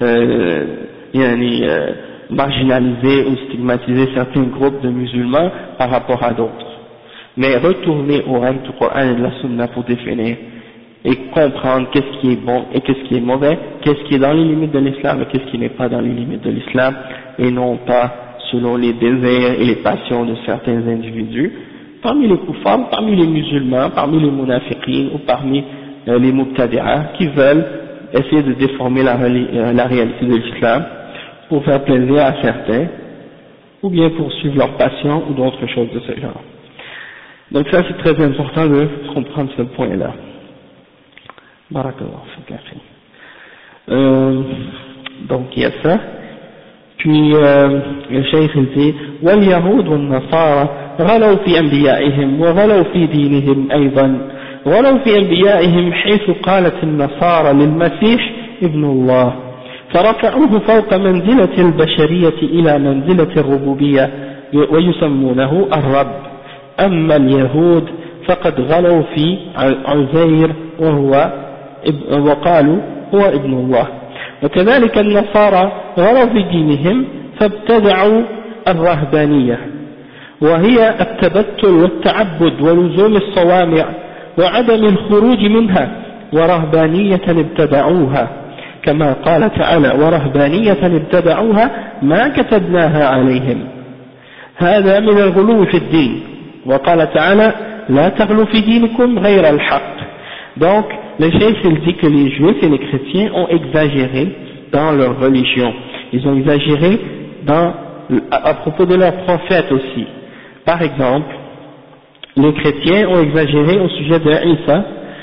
marginaliser ou stigmatiser certains groupes de musulmans par rapport à d'autres. Mais retourner au règles du Coran et de la Sunna pour définir et comprendre qu'est-ce qui est bon et qu'est-ce qui est mauvais, qu'est-ce qui est dans les limites de l'islam et qu'est-ce qui n'est pas dans les limites de l'islam, et non pas selon les désirs et les passions de certains individus, parmi les koufars, parmi les musulmans, parmi les munafiqins ou parmi les mubtadi'ah qui veulent essayer de déformer la réalité de l'islam pour faire plaisir à certains ou bien pour suivre leur passion ou d'autres choses de ce genre. Donc ça c'est très important de comprendre ce point-là. Barakallahu fik akhi. Donc il y a ça. Puis le cheikh il dit واليهود والنصارى غلوا في أنبيائهم وغلوا في دينهم أيضا غلوا في أنبيائهم حيث قالت النصارى للمسيح ابن الله فرفعوه فوق منزلة البشرية إلى منزلة الربوبية ويسمونه الرب. أما اليهود فقد غلوا في عزير وقالوا هو ابن الله. وكذلك النصارى غلوا في دينهم فابتدعوا الرهبانية وهي التبتل والتعبد ولزوم الصوامع وعدم الخروج منها ورهبانية ابتدعوها كما قال تعالى ورهبانية ابتدعوها ما كتبناها عليهم هذا من الغلو في الدين وقال تعالى لا تغلوا في دينكم غير الحق. Donc le cheikh il dit que les juifs et les chrétiens ont exagéré dans leur religion, ils ont exagéré dans à propos de leurs prophètes aussi. Par exemple, les chrétiens ont exagéré au sujet de Isa,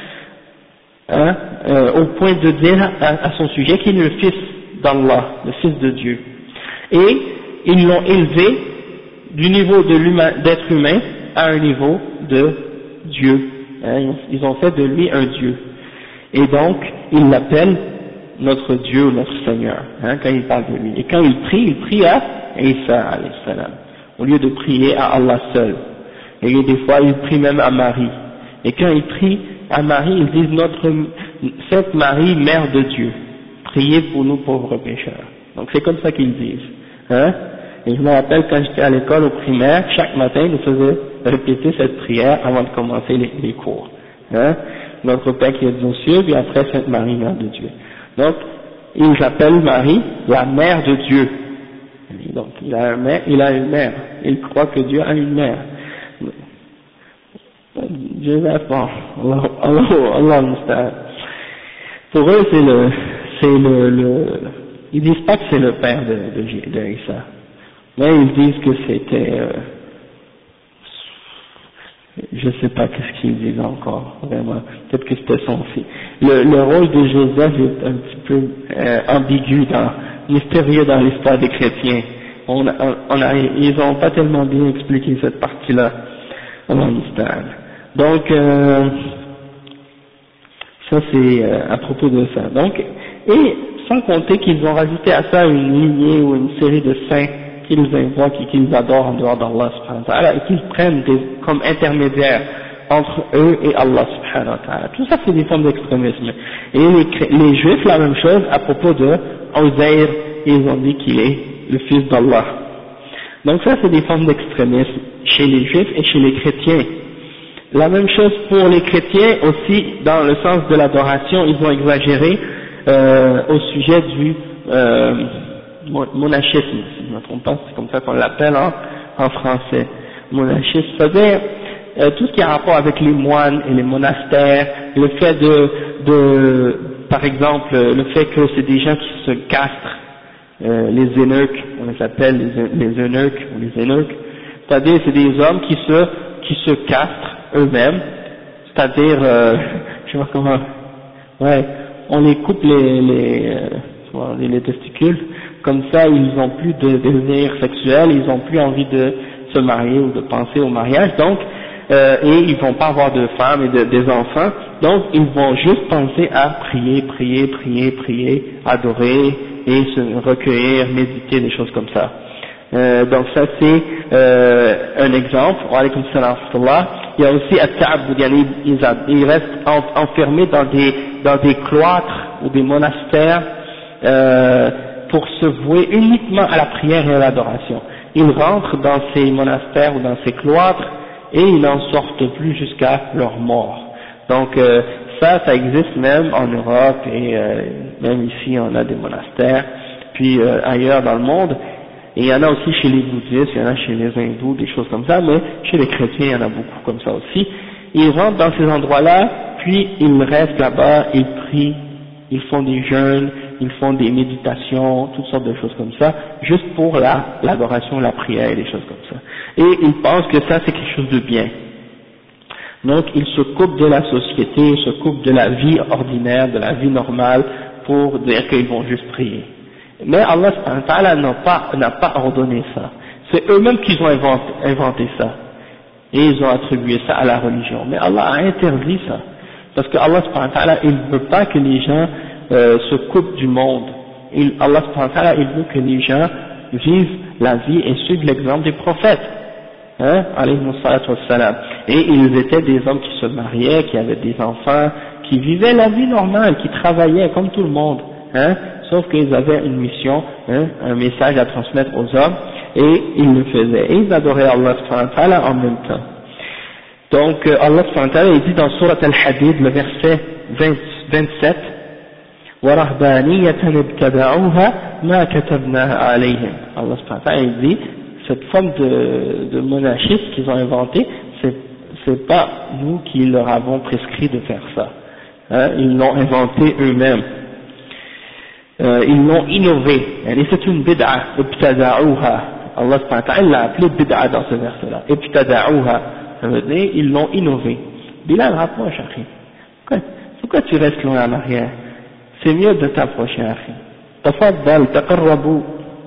au point de dire à son sujet qu'il est le fils d'Allah, le fils de Dieu. Et ils l'ont élevé du niveau d'être humain à un niveau de Dieu. Ils ont fait de lui un Dieu. Et donc, ils l'appellent notre Dieu ou notre Seigneur, quand ils parlent de lui. Et quand ils prient à Isa, alayhi salam, au lieu de prier à Allah seul. Et des fois, ils prient même à Marie. Et quand ils prient à Marie, ils disent Sainte Marie, Mère de Dieu, priez pour nous pauvres pécheurs. Donc c'est comme ça qu'ils disent. Et je me rappelle quand j'étais à l'école au primaire, chaque matin, ils nous faisaient répéter cette prière avant de commencer les cours. Notre Père qui est aux cieux, puis après Sainte Marie, Mère de Dieu. Donc, ils appellent Marie la Mère de Dieu. Et donc, il a une mère. Il croit que Dieu a une mère. Dieu va pas. Allah Musta'an. Pour eux, ils disent pas que c'est le père de Isa. Mais ils disent que c'était, je sais pas qu'est-ce qu'ils disent encore, vraiment. Peut-être que c'était son fils. Le rôle de Joseph est un petit peu ambigu, mystérieux dans l'histoire des chrétiens. Ils ont pas tellement bien expliqué cette partie-là. Donc, ça c'est à propos de ça. Donc, et sans compter qu'ils ont rajouté à ça une lignée ou une série de saints qu'ils invoquent et qu'ils adorent en dehors d'Allah subhanahu wa ta'ala et qu'ils prennent comme intermédiaires entre eux et Allah subhanahu wa ta'ala. Tout ça c'est des formes d'extrémisme. Et les juifs la même chose à propos de Uzair, ils ont dit qu'il est le fils d'Allah. Donc ça c'est des formes d'extrémisme chez les juifs et chez les chrétiens. La même chose pour les chrétiens aussi, dans le sens de l'adoration, ils ont exagéré au sujet du monachisme, si je ne me trompe pas, c'est comme ça qu'on l'appelle en français. Monachisme, c'est-à-dire tout ce qui a rapport avec les moines et les monastères, le fait par exemple, le fait que c'est des gens qui se castrent, les eunuques, on les appelle les eunuques ou les eunuques, c'est-à-dire c'est des hommes qui se castrent eux-mêmes, c'est-à-dire, je sais pas comment, on les coupe les testicules, comme ça ils n'ont plus de désir sexuel, ils n'ont plus envie de se marier ou de penser au mariage, donc, et ils vont pas avoir de femmes et des enfants, donc ils vont juste penser à prier, adorer et se recueillir, méditer, des choses comme ça. Donc ça c'est un exemple. Wa alaykum salam wa rahmatullah. Il y a aussi at-ta'abbud, ils restent enfermés dans des cloîtres ou des monastères pour se vouer uniquement à la prière et à l'adoration. Ils rentrent dans ces monastères ou dans ces cloîtres et ils n'en sortent plus jusqu'à leur mort. Donc ça existe même en Europe et même ici on a des monastères, puis ailleurs dans le monde. Et il y en a aussi chez les bouddhistes, il y en a chez les hindous, des choses comme ça, mais chez les chrétiens, il y en a beaucoup comme ça aussi. Ils rentrent dans ces endroits-là, puis ils restent là-bas, ils prient, ils font des jeûnes, ils font des méditations, toutes sortes de choses comme ça, juste pour l'adoration, la prière et des choses comme ça. Et ils pensent que ça c'est quelque chose de bien. Donc ils se coupent de la société, ils se coupent de la vie ordinaire, de la vie normale, pour dire qu'ils vont juste prier. Mais Allah subhanahu wa ta'ala n'a pas ordonné ça. C'est eux-mêmes qui ont inventé ça. Et ils ont attribué ça à la religion. Mais Allah a interdit ça. Parce que Allah subhanahu wa ta'ala, il ne veut pas que les gens se coupent du monde. Allah subhanahu wa ta'ala, il veut que les gens vivent la vie et suivent l'exemple des prophètes. Alayhi salatu wassalam. Et ils étaient des hommes qui se mariaient, qui avaient des enfants, qui vivaient la vie normale, qui travaillaient comme tout le monde. Sauf qu'ils avaient une mission, un message à transmettre aux hommes, et ils le faisaient. Et ils adoraient Allah subhanahu wa ta'ala en même temps. Donc Allah subhanahu wa ta'ala il dit dans Surat Al-Hadid, le verset 27, وَرَهْبَانِيَّةً ابْتَدَعُوهَا مَا كَتَبْنَاهَا عَلَيْهِمْ. Allah subhanahu wa ta'ala il dit, cette forme de monachisme qu'ils ont inventée, c'est pas nous qui leur avons prescrit de faire ça. Ils l'ont inventé eux-mêmes. Ils l'ont innové, et c'est une bid'a, ibtada'uha, Allah subhanahu wa ta'ala l'a appelé bid'a dans ce verset-là. Ibtada'uha, ça veut dire ils l'ont innové. Bilal, rapproche, akhi. Pourquoi tu restes loin en arrière? C'est mieux de t'approcher, akhi. Tafaddal, taqarrabu.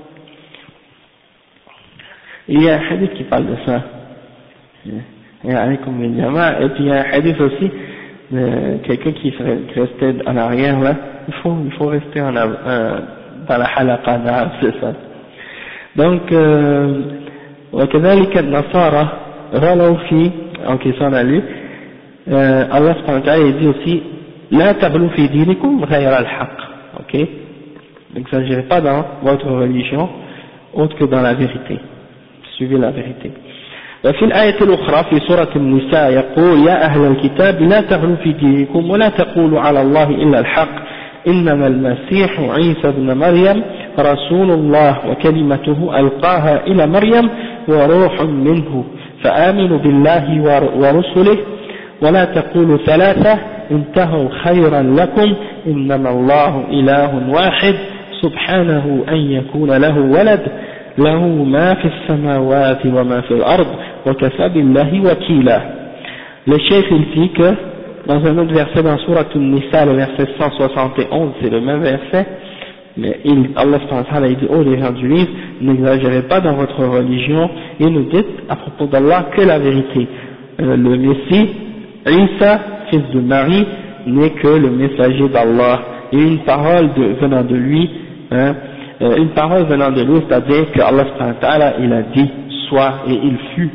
Il y a un hadith qui parle de ça. Et puis il y a un hadith aussi, quelqu'un qui restait en arrière là, il faut rester dans la halaqa, c'est ça. Donc, وكذلك النصارى غلوا في en question d'aller, Allah subhanahu wa ta'ala dit aussi لا تغلوا في دينكم غير الحق, ok, n'exagérez pas dans votre religion autre que dans la vérité, suivez la vérité. وفي الآية الأخرى في سورة النساء يقول يا أهل الكتاب لا تغلوا في دينكم ولا تقولوا على الله إلا الحق إنما المسيح عيسى بن مريم رسول الله وكلمته ألقاها إلى مريم وروح منه فآمنوا بالله ورسله ولا تقولوا ثلاثة انتهوا خيرا لكم إنما الله إله واحد سبحانه أن يكون له ولد له ما في السماوات وما في الأرض وكفى بالله وكيلا. Le cheikh il dit que dans un autre verset dans Sourate An-Nisa, le verset 171, c'est le même verset, mais Allah subhanahu wa ta'ala dit oh les gens du livre, n'exagérez pas dans votre religion et ne dites à propos d'Allah que la vérité. Le Messie, Isa, fils de Marie, n'est que le messager d'Allah et une parole venant de lui, une parole venant de lui, c'est-à-dire que Allah subhanahu wa ta'ala il a dit soit et il fut.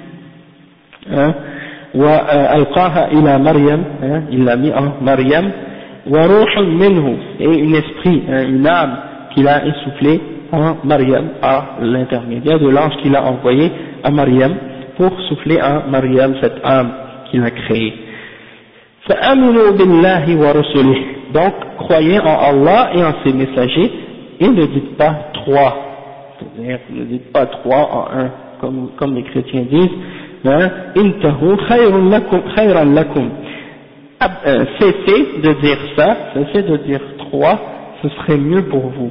وألقاها إلى مريم, il l'a mis en Maryam, وروح منه, et un esprit, une âme qu'il a essoufflé en Maryam par l'intermédiaire de l'ange qu'il a envoyé à Maryam pour souffler en Maryam cette âme qu'il a créée. فآمنوا بالله ورسله, donc croyez en Allah et en ses messagers et ne dites pas trois, c'est-à-dire ne dites pas trois en un comme les chrétiens disent. Intahu khayran lakum, cessez de dire ça, cessez de dire trois, ce serait mieux pour vous.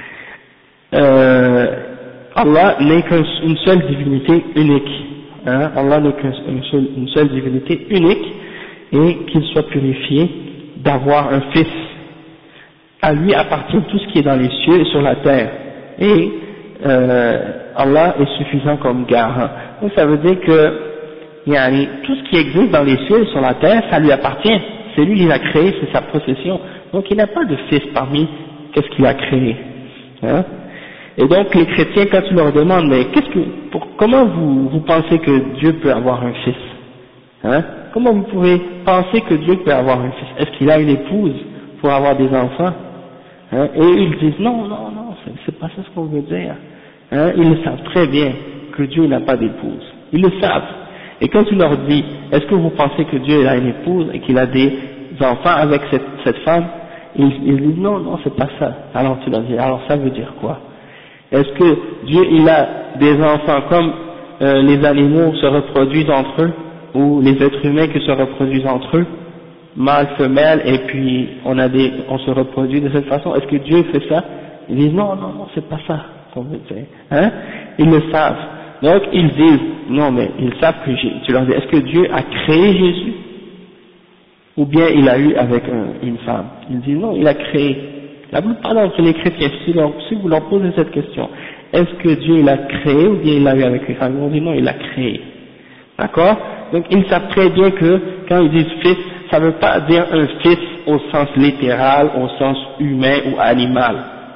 Allah n'est qu'une seule divinité unique, Allah n'est qu'une seule divinité unique, et qu'il soit purifié d'avoir un fils. À lui appartient tout ce qui est dans les cieux et sur la terre, et Allah est suffisant comme garant. Donc ça veut dire que tout ce qui existe dans les cieux et sur la terre, ça lui appartient. C'est lui qui l'a créé, c'est sa possession. Donc il n'a pas de fils parmi qu'est-ce qu'il a créé. Et donc les chrétiens, quand tu leur demandes, mais comment vous pensez que Dieu peut avoir un fils? Comment vous pouvez penser que Dieu peut avoir un fils? Est-ce qu'il a une épouse pour avoir des enfants? Et ils disent non, c'est pas ça ce qu'on veut dire. Ils le savent très bien que Dieu n'a pas d'épouse. Ils le savent. Et quand tu leur dis, est-ce que vous pensez que Dieu a une épouse et qu'il a des enfants avec cette femme? Ils disent non, c'est pas ça. Alors tu leur dis, alors ça veut dire quoi? Est-ce que Dieu il a des enfants comme les animaux se reproduisent entre eux, ou les êtres humains qui se reproduisent entre eux, mâle, femelle, et puis on se reproduit de cette façon? Est-ce que Dieu fait ça? Ils disent non, c'est pas ça qu'on veut dire. Ils le savent. Donc ils disent, non mais ils savent que tu leur dis, est-ce que Dieu a créé Jésus? Ou bien il a eu avec une femme? Ils disent non, il a créé. La plupart d'entre les chrétiens, si vous leur posez cette question, est-ce que Dieu il a créé ou bien il l'a eu avec une femme? Ils vont dire non, il a créé. D'accord? Donc ils savent très bien que quand ils disent fils, ça ne veut pas dire un fils au sens littéral, au sens humain ou animal.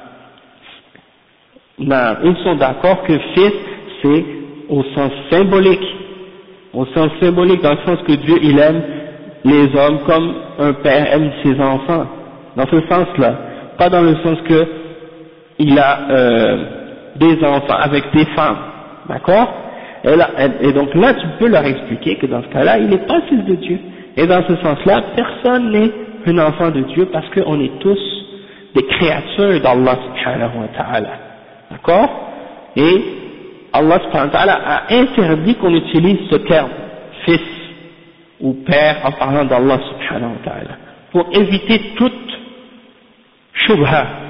Non, ils sont d'accord que fils c'est au sens symbolique, dans le sens que Dieu il aime les hommes comme un père aime ses enfants, dans ce sens-là, pas dans le sens que il a des enfants avec des femmes, d'accord? Et donc là tu peux leur expliquer que dans ce cas-là il n'est pas fils de Dieu, et dans ce sens-là personne n'est un enfant de Dieu parce qu'on est tous des créatures d'Allah subhanahu wa ta'ala, d'accord? Et Allah subhanahu wa ta'ala a interdit qu'on utilise ce terme fils ou père en parlant d'Allah subhanahu wa ta'ala pour éviter toute shubha,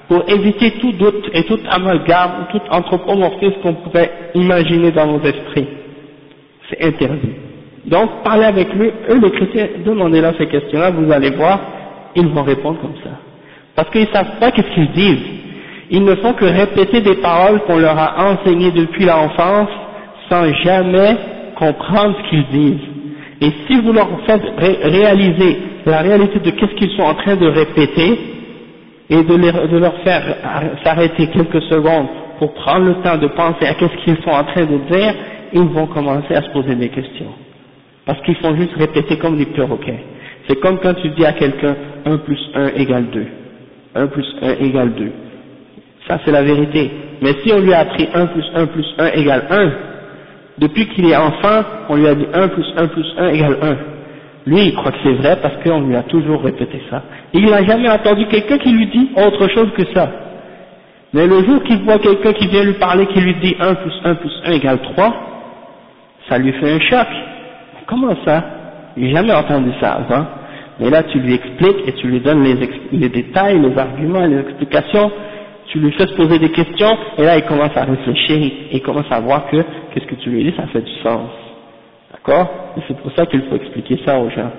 pour éviter tout doute et tout amalgame, tout anthropomorphisme qu'on pourrait imaginer dans nos esprits. C'est interdit. Donc, parlez avec lui, eux les chrétiens, demandez-leur ces questions-là, vous allez voir, ils vont répondre comme ça. Parce qu'ils ne savent pas qu'est-ce qu'ils disent. Ils ne font que répéter des paroles qu'on leur a enseignées depuis l'enfance, sans jamais comprendre ce qu'ils disent. Et si vous leur faites réaliser la réalité de qu'est-ce qu'ils sont en train de répéter, et de leur faire s'arrêter quelques secondes pour prendre le temps de penser à qu'est-ce qu'ils sont en train de dire, ils vont commencer à se poser des questions. Parce qu'ils font juste répéter comme des perroquets. C'est comme quand tu dis à quelqu'un 1 plus 1 égale 2. 1 plus 1 égale 2. Ça c'est la vérité. Mais si on lui a appris 1 plus 1 plus 1 égale 1, depuis qu'il est enfant, on lui a dit 1 plus 1 plus 1 égale 1. Lui, il croit que c'est vrai parce qu'on lui a toujours répété ça. Et il n'a jamais entendu quelqu'un qui lui dit autre chose que ça. Mais le jour qu'il voit quelqu'un qui vient lui parler, qui lui dit 1 plus 1 plus 1 égale 3, ça lui fait un choc. Comment ça? Il n'a jamais entendu ça avant. Mais là, tu lui expliques et tu lui donnes les détails, les arguments, les explications. Tu lui fais se poser des questions et là, il commence à réfléchir et il commence à voir que qu'est-ce que tu lui dis, ça fait du sens. D'accord? Et c'est pour ça qu'il faut expliquer ça aux gens.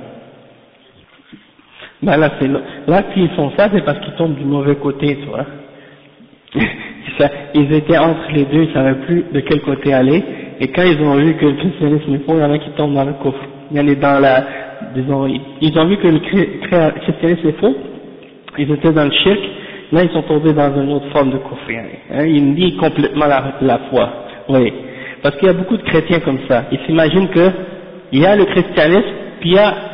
Ben là, s'ils font ça, c'est parce qu'ils tombent du mauvais côté, tu vois. Ils étaient entre les deux, ils ne savaient plus de quel côté aller, et quand ils ont vu que le christianisme est faux, il y en a qui tombent dans le coffre. Il y en a dans la, disons, ils ont vu que le christianisme est faux, ils étaient dans le shirk, là ils sont tombés dans une autre forme de coffre. Hein, ils nient complètement la foi. Oui. Parce qu'il y a beaucoup de chrétiens comme ça. Ils s'imaginent qu'il y a le christianisme, puis il y a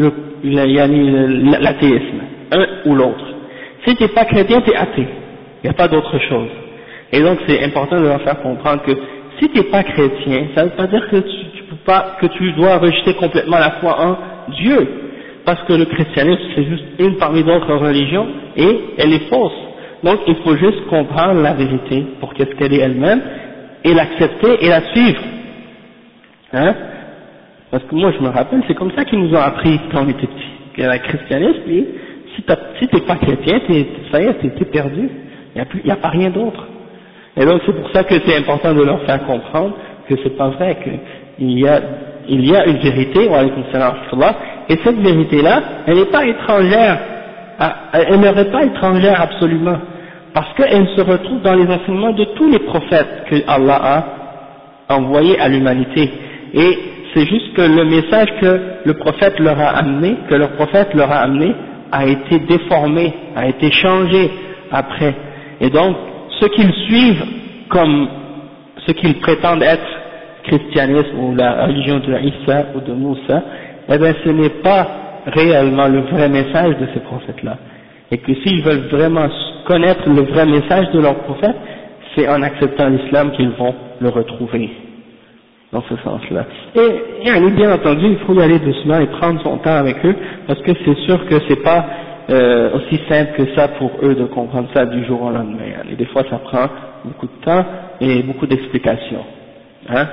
l'athéisme, un ou l'autre. Si tu n'es pas chrétien, tu es athée. Il n'y a pas d'autre chose. Et donc c'est important de leur faire comprendre que si tu n'es pas chrétien, ça ne veut pas dire que tu dois rejeter complètement la foi en Dieu. Parce que le christianisme c'est juste une parmi d'autres religions et elle est fausse. Donc il faut juste comprendre la vérité pour qu'est-ce qu'elle est elle-même et l'accepter et la suivre. Hein? Parce que moi je me rappelle, c'est comme ça qu'ils nous ont appris quand on était petits. Que le christianisme, si t'es pas chrétien, ça y est, t'es perdu. Il n'y a pas rien d'autre. Et donc c'est pour ça que c'est important de leur faire comprendre que c'est pas vrai, qu'il y a une vérité, wa alaykum salam wa rahmatullah, et cette vérité-là, elle n'est pas étrangère, elle n'aurait pas étrangère absolument, parce qu'elle se retrouve dans les enseignements de tous les prophètes que Allah a envoyés à l'humanité. Et c'est juste que le message que le prophète leur a amené, a été déformé, a été changé après. Et donc, ceux qu'ils suivent comme ce qu'ils prétendent être christianisme ou la religion de Isa ou de Moussa, eh bien ce n'est pas réellement le vrai message de ces prophètes-là. Et que s'ils veulent vraiment connaître le vrai message de leur prophète, c'est en acceptant l'islam qu'ils vont le retrouver. Dans ce sens-là. Et bien entendu, il faut y aller doucement et prendre son temps avec eux, parce que c'est sûr que c'est pas aussi simple que ça pour eux de comprendre ça du jour au lendemain. Et des fois ça prend beaucoup de temps et beaucoup d'explications. Hein?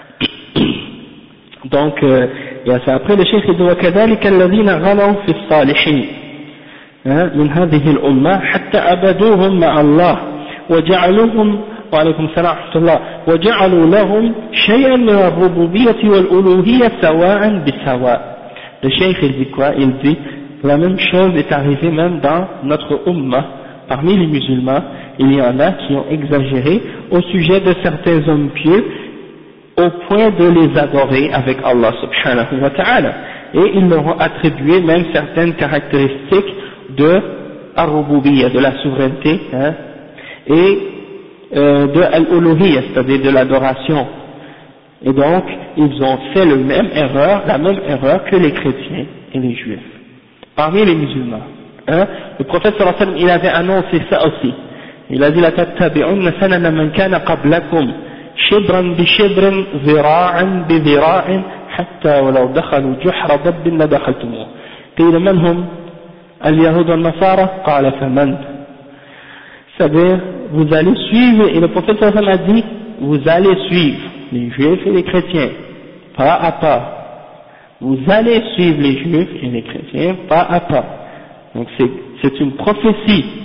Donc, il y a ça. Après le cheikh dit وكذلك الذين غلوا في الصالحين من هذه الأمة حتى أبدوهم مع الله وجعلوهم وعليكم السلام ورحمة الله وجعلوا لهم شيئا من الربوبية والألوهية سواء بسواء. Le cheikh il dit quoi? Il dit la même chose est arrivée même dans notre ummah. Parmi les musulmans, il y en a qui ont exagéré au sujet de certains hommes pieux au point de les adorer avec Allah subhanahu wa ta'ala. Et ils leur ont attribué même certaines caractéristiques de ar-rububiyyah, de la souveraineté, hein, et de al-uluhiyyah, c'est-à-dire de l'adoration. Et donc, ils ont fait la même erreur que les chrétiens et les juifs. Parmi les musulmans, hein, le prophète sallallahu alayhi wa sallam, il avait annoncé ça aussi. Il a dit, la tattabi'unna sanana man kana qablakum, shibran bi shibrin, zira'an bi zira'in, hatta walau dakhalu juhra dabbin la dakhaltumuh. Qila man hum al-yahud wal-nasara, qala faman. C'est-à-dire, vous allez suivre, et le prophète sallallahu alayhi wa sallam a dit, vous allez suivre les juifs et les chrétiens, pas à pas. Vous allez suivre les juifs et les chrétiens pas à pas. Donc c'est une prophétie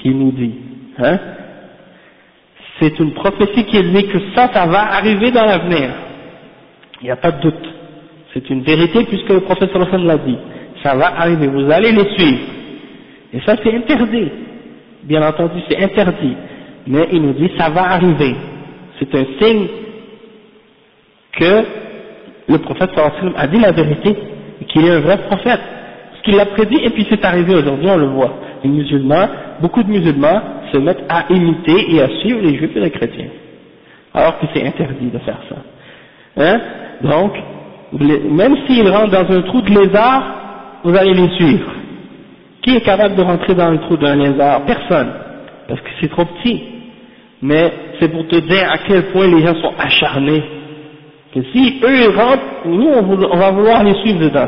qui nous dit, hein, c'est une prophétie qui dit que ça va arriver dans l'avenir. Il n'y a pas de doute. C'est une vérité puisque le prophète sallallahu alayhi wa sallam l'a dit. Ça va arriver, vous allez les suivre. Et ça c'est interdit. Bien entendu c'est interdit. Mais il nous dit ça va arriver. C'est un signe que le prophète sallallahu alayhi wa sallam a dit la vérité et qu'il est un vrai prophète. Parce qu'il l'a prédit et puis c'est arrivé aujourd'hui, on le voit. Les musulmans, beaucoup de musulmans se mettent à imiter et à suivre les juifs et les chrétiens. Alors que c'est interdit de faire ça. Hein? Donc, même s'ils rentrent dans un trou de lézard, vous allez les suivre. Qui est capable de rentrer dans le trou d'un lézard? Personne. Parce que c'est trop petit. Mais c'est pour te dire à quel point les gens sont acharnés. Que si eux ils rentrent, nous on va vouloir les suivre dedans.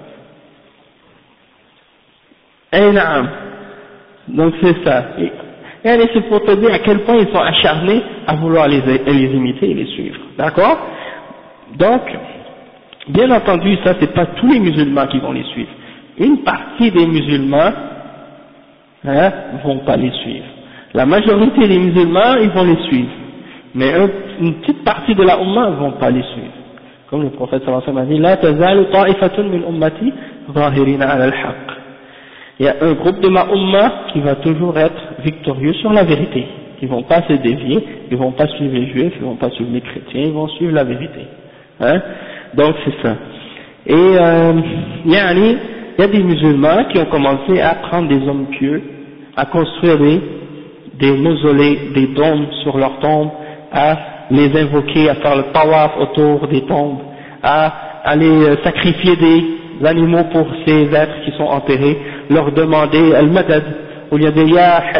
Et naam. Donc c'est ça. Et c'est pour te dire à quel point ils sont acharnés à vouloir les imiter et les suivre. D'accord? Donc, bien entendu, ça c'est pas tous les musulmans qui vont les suivre. Une partie des musulmans vont pas les suivre. La majorité des musulmans, ils vont les suivre. Mais une petite partie de la Ummah ne vont pas les suivre. Comme le prophète sallallahu alayhi wa sallam a dit, La tazalu ta'ifatun min ummati zahirina ala al-haqq. Il y a un groupe de ma Ummah qui va toujours être victorieux sur la vérité. Ils vont pas se dévier, ils vont pas suivre les juifs, ils vont pas suivre les chrétiens, ils vont suivre la vérité. Hein? Donc c'est ça. Et il y a des musulmans qui ont commencé à prendre des hommes pieux, à construire des mausolées, des dômes sur leurs tombes, à les invoquer, à faire le tawaf autour des tombes, à aller sacrifier des animaux pour ces êtres qui sont enterrés, leur demander al-madad, au lieu de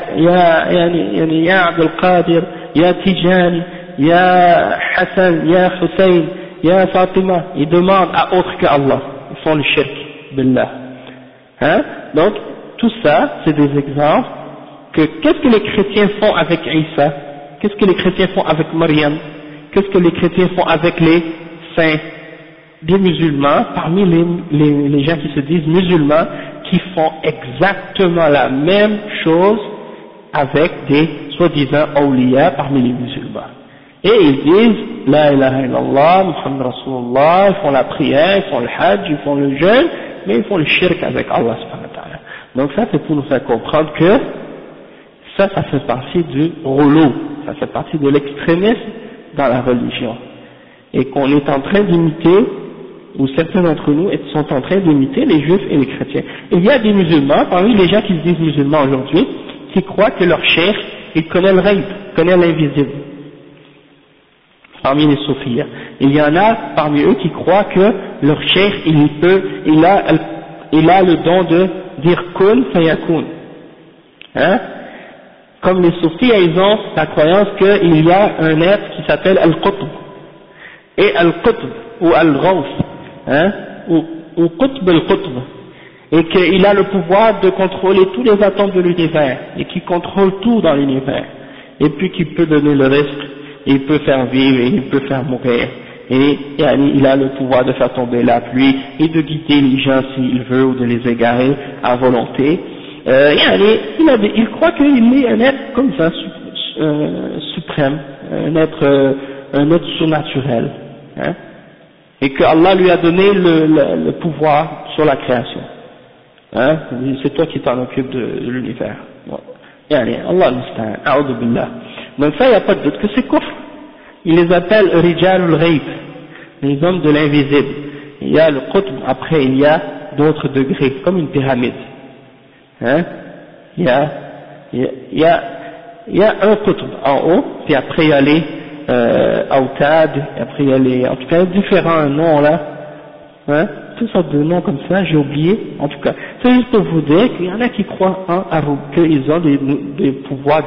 ya Abdul Qadir, ya Tijani, ya Hassan, ya Hussein, ya Fatima, ils demandent à autre que Allah, ils font le shirk billah. Hein? Donc tout ça c'est des exemples que qu'est-ce que les chrétiens font avec Isa, qu'est-ce que les chrétiens font avec Maryam, qu'est-ce que les chrétiens font avec les saints, des musulmans, parmi les gens qui se disent musulmans, qui font exactement la même chose avec des soi-disant awliya parmi les musulmans. Et ils disent La ilaha illallah, Muhammad Rasulullah, ils font la prière, ils font le hajj, ils font le jeûne, mais ils font le shirk avec Allah subhanahu wa ta'ala. Donc ça c'est pour nous faire comprendre que ça fait partie du rouleau, ça fait partie de l'extrémisme dans la religion. Et qu'on est en train d'imiter, ou certains d'entre nous sont en train d'imiter les juifs et les chrétiens. Et il y a des musulmans, parmi les gens qui se disent musulmans aujourd'hui, qui croient que leur cheikh, il connaît le ghaib, connaît l'invisible. Parmi les soufis. Il y en a parmi eux qui croient que leur cheikh, il a le don de dire kun fayakun. Hein? Comme les soufis, ils ont la croyance qu'il y a un être qui s'appelle Al-Qutb. Et Al-Qutb, ou Al-Ghawth, hein, ou Qutb Al-Qutb. Et qu'il a le pouvoir de contrôler tous les atomes de l'univers, et qui contrôle tout dans l'univers. Et puis qui peut donner le risque, et il peut faire vivre, et il peut faire mourir. Et il a le pouvoir de faire tomber la pluie, et de guider les gens s'il veut, ou de les égarer à volonté. Il croit qu'il est un être comme ça, suprême, un être surnaturel, hein, et que Allah lui a donné le pouvoir sur la création. Hein, c'est toi qui t'en occupes de l'univers. Allah musta'an, a'udhu billah. Donc ça, il n'y a pas de doute que c'est kufr. Il les appelle Rijalul Ghaib, les hommes de l'invisible. Il y a le Qutb, après il y a d'autres degrés, comme une pyramide. Hein? Il y a un Qutb en haut, puis après il y a les Autad, et après il y a les, en tout cas différents noms là, hein? Toutes sortes de noms comme ça, j'ai oublié, en tout cas. C'est juste pour vous dire qu'il y en a qui croient qu'ils ont des pouvoirs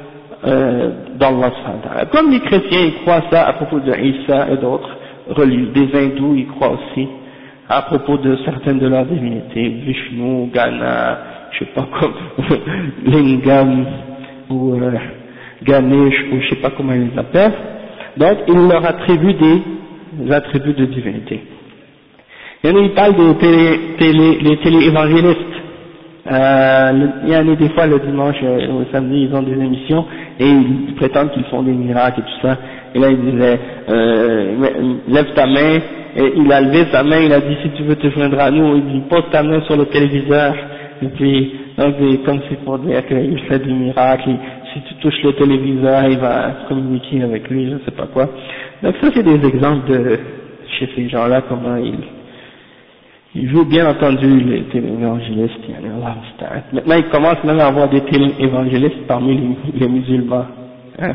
d'Allah. Comme les chrétiens, ils croient ça à propos de Isa et d'autres religions. Des hindous, ils croient aussi à propos de certaines de leurs divinités, Vishnu, Gana, je sais pas comme Lingam ou Ganesh ou je sais pas comment ils les appellent. Donc ils leur attribuent des attributs de divinité. Et nous, ils parlent des téléévangélistes, Il y en a des fois le dimanche ou le samedi, ils ont des émissions et ils prétendent qu'ils font des miracles et tout ça. Et là, il disait, lève ta main. Et il a levé sa main, il a dit, si tu veux te joindre à nous, il dit, pose ta main sur le téléviseur. Et puis, donc, comme c'est pour dire qu'il fait des miracles, si tu touches le téléviseur, il va communiquer avec lui, je ne sais pas quoi. Donc ça, c'est des exemples de, chez ces gens-là, comment ils jouent bien entendu les téléévangélistes. Maintenant, ils commencent même à avoir des téléévangélistes parmi les musulmans. Hein?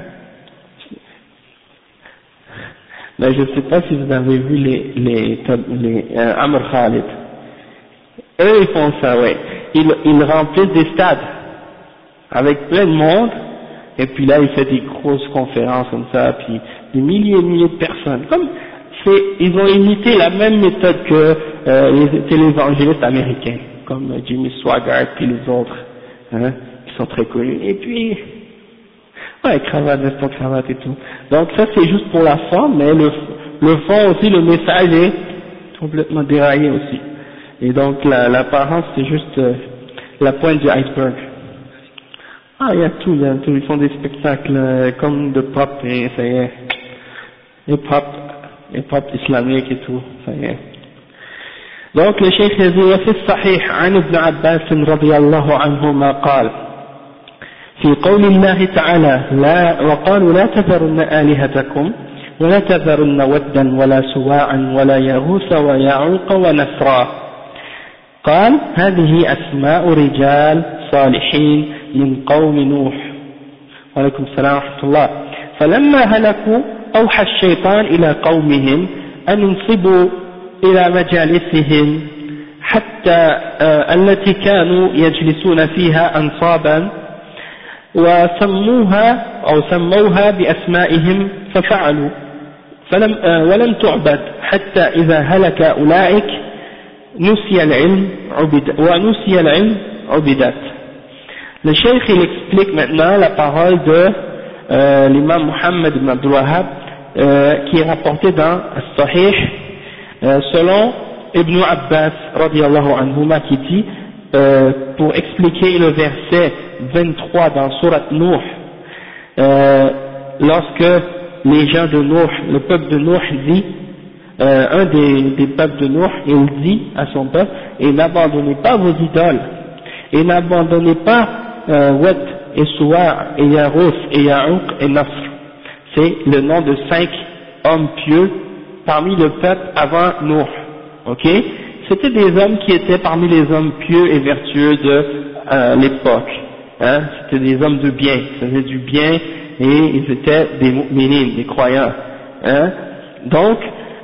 Mais je ne sais pas si vous avez vu les Amr Khalid. Eux, ils font ça, ouais. Ils remplissent des stades avec plein de monde, et puis là, il fait des grosses conférences comme ça, puis des milliers et milliers de personnes. Ils ont imité la même méthode que les téléévangélistes américains, comme Jimmy Swaggart puis les autres, hein, qui sont très connus. Et puis, ouais, cravate, veston, cravate et tout. Donc ça, c'est juste pour la forme, mais le fond aussi, le message est complètement déraillé aussi. Et donc l'apparence, c'est juste la pointe du iceberg. Ah, il y a tout, ils font des spectacles comme de pop, et ça y est, hip-hop islamique et tout, ça y est. Donc le cheikh dit, وفي الصحيح عن ابن عباس رضي الله عنهما قال في قول الله تعالى وقالوا لا تذرن آلهتكم ولا تذرن ودا ولا سواعا ولا يغوث ويعوق ونسرا قال هذه أسماء رجال صالحين من قوم نوح وعليكم السلام ورحمة الله فلما هلكوا أوحى الشيطان إلى قومهم أن ينصبوا إلى مجالسهم حتى التي كانوا يجلسون فيها أنصابا سموها بأسمائهم ففعلوا ولم تعبد حتى إذا هلك أولئك ونسي العلم عبدت. Le cheikh il explique maintenant la parole de l'imam Muhammad ibn Abdul Wahhab qui est rapporté dans As-Sahih selon Ibn Abbas radiyallahu anhuma qui dit pour expliquer le verset 23 dans Surat Nuh lorsque les gens de Nuh, le peuple de Nuh dit un des peuples de Nuh, il dit à son peuple, et n'abandonnez pas vos idoles, et n'abandonnez pas Wad et Suwa et Yarouth et Ya'uq et Nasr. C'est le nom de 5 hommes pieux parmi le peuple avant Nuh. Ok? C'était des hommes qui étaient parmi les hommes pieux et vertueux de l'époque. Hein? C'était des hommes de bien, ils faisaient du bien et ils étaient des mu'minines, des croyants. Hein? Donc,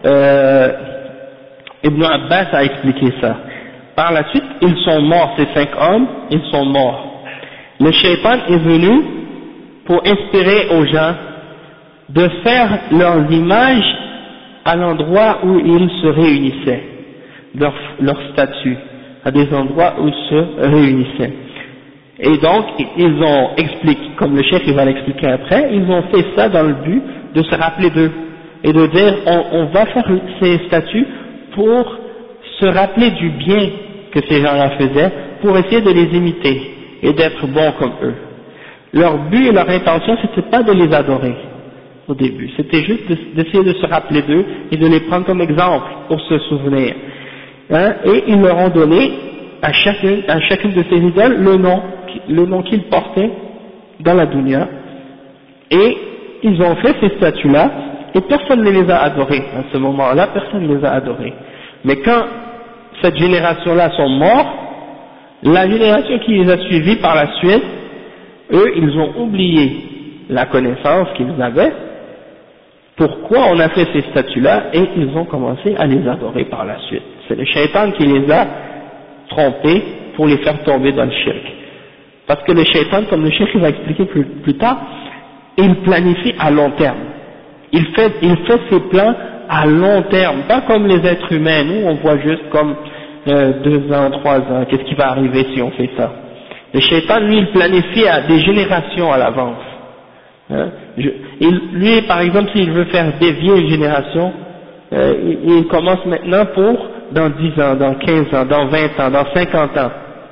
Ibn Abbas a expliqué ça. Par la suite, ils sont morts, ces 5 hommes, ils sont morts. Le shaitan est venu pour inspirer aux gens de faire leurs images à l'endroit où ils se réunissaient, leur statut, à des endroits où ils se réunissaient. Et donc, ils ont expliqué, comme le chef il va l'expliquer après, ils ont fait ça dans le but de se rappeler d'eux, et de dire, on va faire ces statues pour se rappeler du bien que ces gens-là faisaient, pour essayer de les imiter, et d'être bons comme eux. Leur but et leur intention, c'était pas de les adorer, au début, c'était juste d'essayer de se rappeler d'eux, et de les prendre comme exemple, pour se souvenir. Hein, et ils leur ont donné, à chacune de ces idoles, le nom qu'ils portaient dans la dunya, et ils ont fait ces statues-là, et personne ne les a adorés à ce moment-là, personne ne les a adorés. Mais quand cette génération-là sont morts, la génération qui les a suivis par la suite, eux, ils ont oublié la connaissance qu'ils avaient, pourquoi on a fait ces statues-là, et ils ont commencé à les adorer par la suite. C'est le shaitan qui les a trompés pour les faire tomber dans le shirk. Parce que le shaitan, comme le cheikh va expliquer plus tard, il planifie à long terme. Il fait ses plans à long terme, pas comme les êtres humains. Nous, on voit juste comme 2 ans, 3 ans, qu'est-ce qui va arriver si on fait ça. Le shaitan, lui, il planifie à des générations à l'avance. Hein? Lui, par exemple, s'il veut faire dévier une génération, il commence maintenant pour dans 10 ans, dans 15 ans, dans 20 ans, dans 50 ans.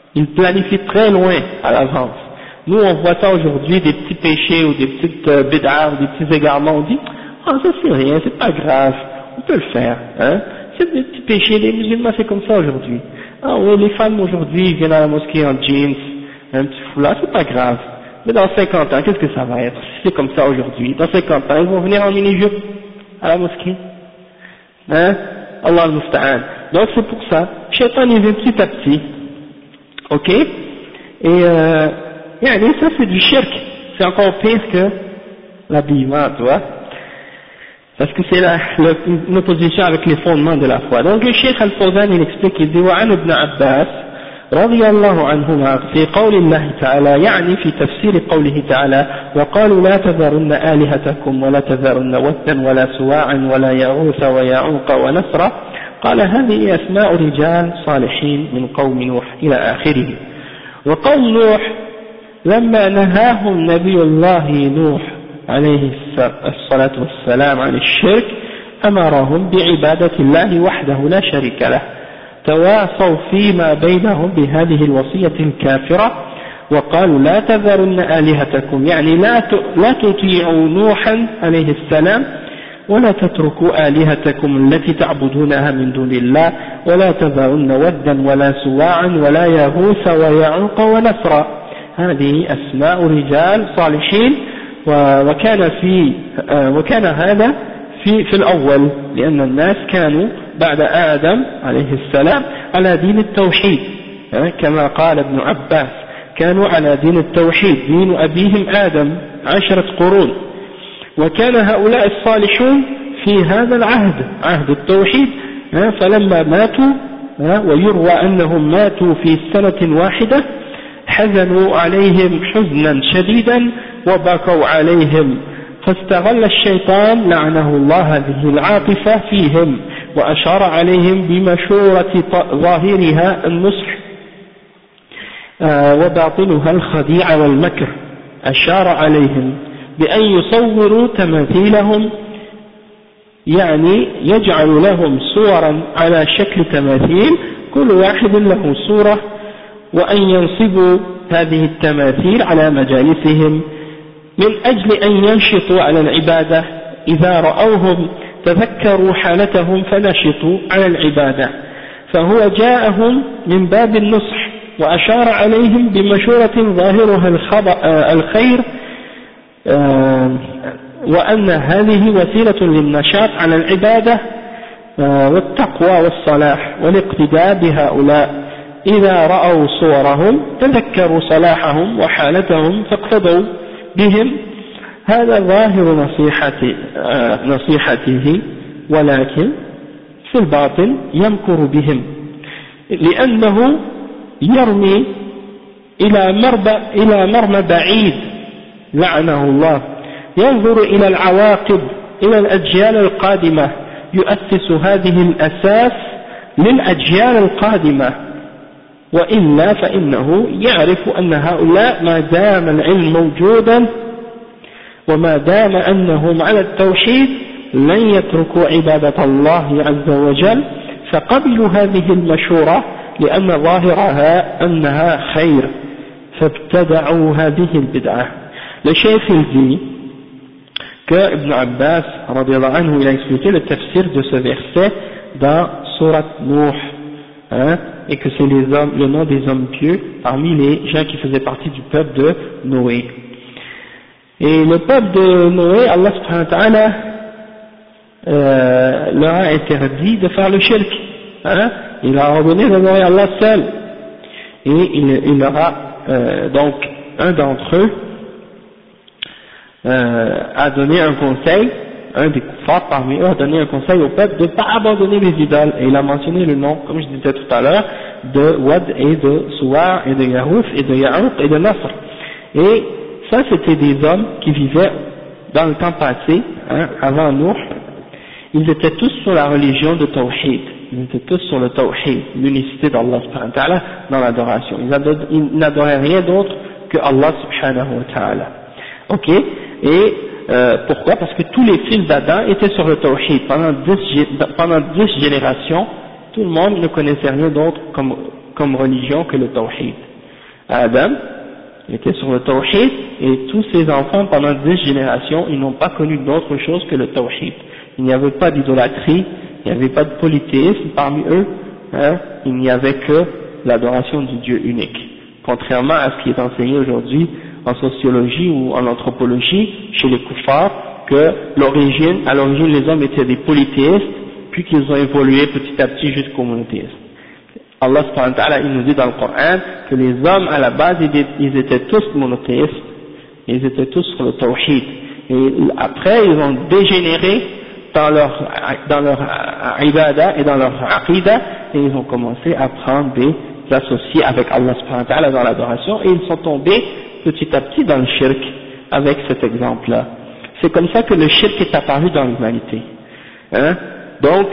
Ils planifient très loin à l'avance. Nous, on voit ça aujourd'hui, des petits péchés ou des petites bid'ah ou des petits égarements, on dit, ah, ça c'est rien, c'est pas grave, on peut le faire, hein. C'est des petits péchés, les musulmans c'est comme ça aujourd'hui. Ah oui, les femmes aujourd'hui viennent à la mosquée en jeans, un petit foulard, c'est pas grave. Mais dans 50 ans, qu'est-ce que ça va être? Si c'est comme ça aujourd'hui, dans 50 ans, ils vont venir en mini-jupe à la mosquée. Hein? Allah al-Musta'an. Donc c'est pour ça, Shaitan il vient petit à petit. Ok? Et ça c'est du shirk. C'est encore pire que l'habillement, tu vois? Parce que c'est une opposition avec les fondements de la foi. Donc le Cheikh Al-Fawzan il explique, il dit وعن ابن عباس رضي الله عنهما في قول الله تعالى يعني في تفسير قوله تعالى وقالوا لا تذرن آلهتكم ولا تذرن ودا ولا سواعا ولا يغوث ويعوق ونسرا قال هذه أسماء رجال صالحين من قوم نوح إلى آخره. وقوم نوح لما نهاهم نبي الله نوح عليه الصلاة والسلام عن الشرك أمرهم بعبادة الله وحده لا شريك له تواصوا فيما بينهم بهذه الوصية الكافرة وقالوا لا تذرن آلهتكم يعني لا تطيعوا نوحا عليه السلام ولا تتركوا آلهتكم التي تعبدونها من دون الله ولا تذرن ودا ولا سواعا ولا يغوث ويعوق ونسرا هذه أسماء رجال صالحين وكان هذا في الأول لأن الناس كانوا بعد آدم عليه السلام على دين التوحيد كما قال ابن عباس كانوا على دين التوحيد دين أبيهم آدم 10 قرون وكان هؤلاء الصالحون في هذا العهد عهد التوحيد فلما ماتوا ويروى أنهم ماتوا في سنة واحدة حزنوا عليهم حزنا شديدا وبكوا عليهم فاستغل الشيطان لعنه الله هذه العاطفة فيهم وأشار عليهم بمشورة ظاهرها النصح وباطنها الخديع والمكر أشار عليهم بأن يصوروا تماثيلهم يعني يجعل لهم صورا على شكل تماثيل كل واحد له صورة وأن ينصبوا هذه التماثيل على مجالسهم من أجل أن ينشطوا على العبادة إذا رأوهم تذكروا حالتهم فنشطوا على العبادة فهو جاءهم من باب النصح وأشار عليهم بمشورة ظاهرها الخير وأن هذه وسيلة للنشاط على العبادة والتقوى والصلاح والاقتداء بهؤلاء إذا رأوا صورهم تذكروا صلاحهم وحالتهم فاقتدوا بهم هذا ظاهر نصيحته ولكن في الباطن يمكر بهم لأنه يرمي إلى مرمى بعيد لعنه الله ينظر إلى العواقب إلى الأجيال القادمة يؤسس هذه الأساس للأجيال القادمة وإلا فإنه يعرف أن هؤلاء ما دام العلم موجودا وما دام أنهم على التوحيد لن يتركوا عبادة الله عز وجل فقبلوا هذه المشورة لأن ظاهرها أنها خير فابتدعوا هذه البدعة. Le chef il dit que Ibn Abbas radiyallahu anhu il a expliqué le tafsir de ce verset dans Surat Nuh et que c'est le nom des hommes pieux parmi les gens qui faisaient partie du peuple de Noé. Et le peuple de Noé, Allah subhanahu wa ta'ala leur a interdit de faire le shirk. Il leur a ordonné d'adorer Allah seul. Et il leur a donc un d'entre eux a donné un conseil, un des kuffars parmi eux a donné un conseil au peuple de ne pas abandonner les idoles. Et il a mentionné le nom, comme je disais tout à l'heure, de Wad et de Suwa et de Yahouf et de Ya'uq et de Nasr. Et ça c'était des hommes qui vivaient dans le temps passé, avant Nuh. Ils étaient tous sur la religion de Tawhid. Ils étaient tous sur le Tawhid, l'unicité d'Allah subhanahu wa ta'ala dans l'adoration. Ils n'adoraient rien d'autre que Allah subhanahu wa ta'ala. Ok? Et pourquoi? Parce que tous les fils d'Adam étaient sur le Tawhid. Pendant 10 générations, tout le monde ne connaissait rien d'autre comme comme religion que le tawhid. Adam était sur le tawhid et tous ses enfants pendant 10 générations, ils n'ont pas connu d'autre chose que le tawhid. Il n'y avait pas d'idolâtrie, il n'y avait pas de polythéisme parmi eux, hein, il n'y avait que l'adoration du Dieu unique. Contrairement à ce qui est enseigné aujourd'hui en sociologie ou en anthropologie chez les kuffars, que à l'origine les hommes étaient des polythéistes, puis qu'ils ont évolué petit à petit jusqu'au monothéisme. Allah subhanahu wa ta'ala, il nous dit dans le Coran que les hommes à la base ils étaient tous monothéistes, ils étaient tous sur le tawhid, et après ils ont dégénéré dans leur ibada et dans leur aqida, et ils ont commencé à prendre des associés avec Allah subhanahu wa ta'ala dans l'adoration, et ils sont tombés petit à petit dans le shirk avec cet exemple-là. C'est comme ça que le shirk est apparu dans l'humanité. Hein? Donc,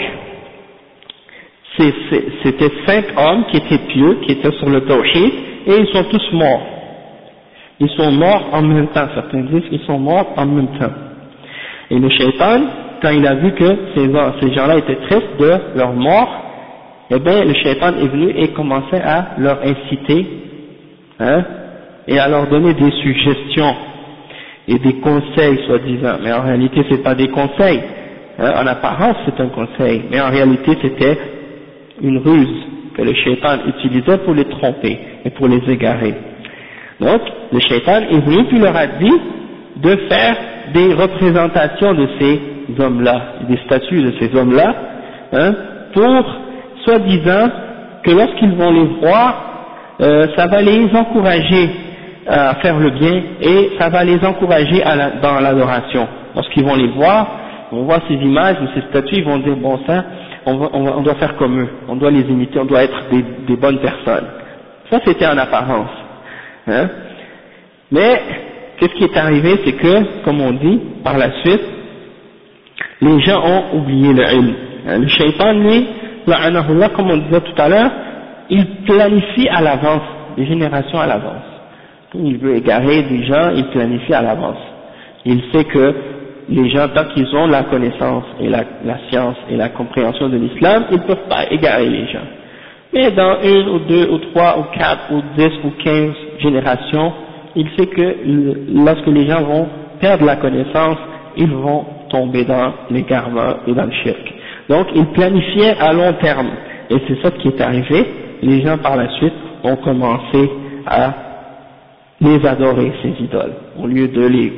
c'était 5 hommes qui étaient pieux, qui étaient sur le tawhid, et ils sont tous morts. Ils sont morts en même temps, certains disent qu'ils sont morts en même temps. Et le shaitan, quand il a vu que ces gens-là étaient tristes de leur mort, eh bien le shaitan est venu et commençait à leur inciter, hein, et à leur donner des suggestions et des conseils soi-disant, mais en réalité c'est pas des conseils, hein, en apparence c'est un conseil, mais en réalité c'était une ruse que le shaitan utilisait pour les tromper et pour les égarer. Donc le shaitan est venu puis leur a dit de faire des représentations de ces hommes-là, des statues de ces hommes-là, hein, pour soi-disant que lorsqu'ils vont les voir, ça va les encourager à faire le bien et ça va les encourager dans l'adoration. Lorsqu'ils vont les voir, on voit ces images ou ces statues, ils vont dire bon ça, on doit faire comme eux, on doit les imiter, on doit être des bonnes personnes. Ça c'était en apparence. Hein. Mais qu'est-ce qui est arrivé, c'est que, comme on dit, par la suite, les gens ont oublié le ilm. Le shaitan, lui, la'anahullah, comme on disait tout à l'heure, il planifie à l'avance, des générations à l'avance. Il veut égarer des gens, il planifie à l'avance. Il sait que les gens, tant qu'ils ont la connaissance et la science et la compréhension de l'islam, ils ne peuvent pas égarer les gens. Mais dans 1 ou 2 ou 3 ou 4 ou 10 ou 15 générations, il sait que lorsque les gens vont perdre la connaissance, ils vont tomber dans l'égarement et dans le shirk. Donc il planifiait à long terme, et c'est ça qui est arrivé. Les gens par la suite ont commencé à les adorer, ces idoles, au lieu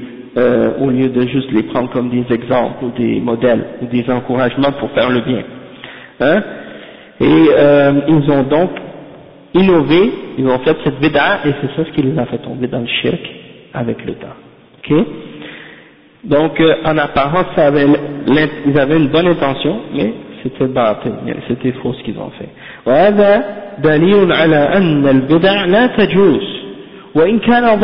de juste les prendre comme des exemples ou des modèles ou des encouragements pour faire le bien. Hein? Et ils ont donc innové, ils ont fait cette bid'a et c'est ça ce qui les a fait tomber dans le shirk avec le temps. Ok? Donc en apparence ils avaient une bonne intention, mais c'était faux ce qu'ils ont fait. وهذا دليل على أن البدع لا تجوز وإن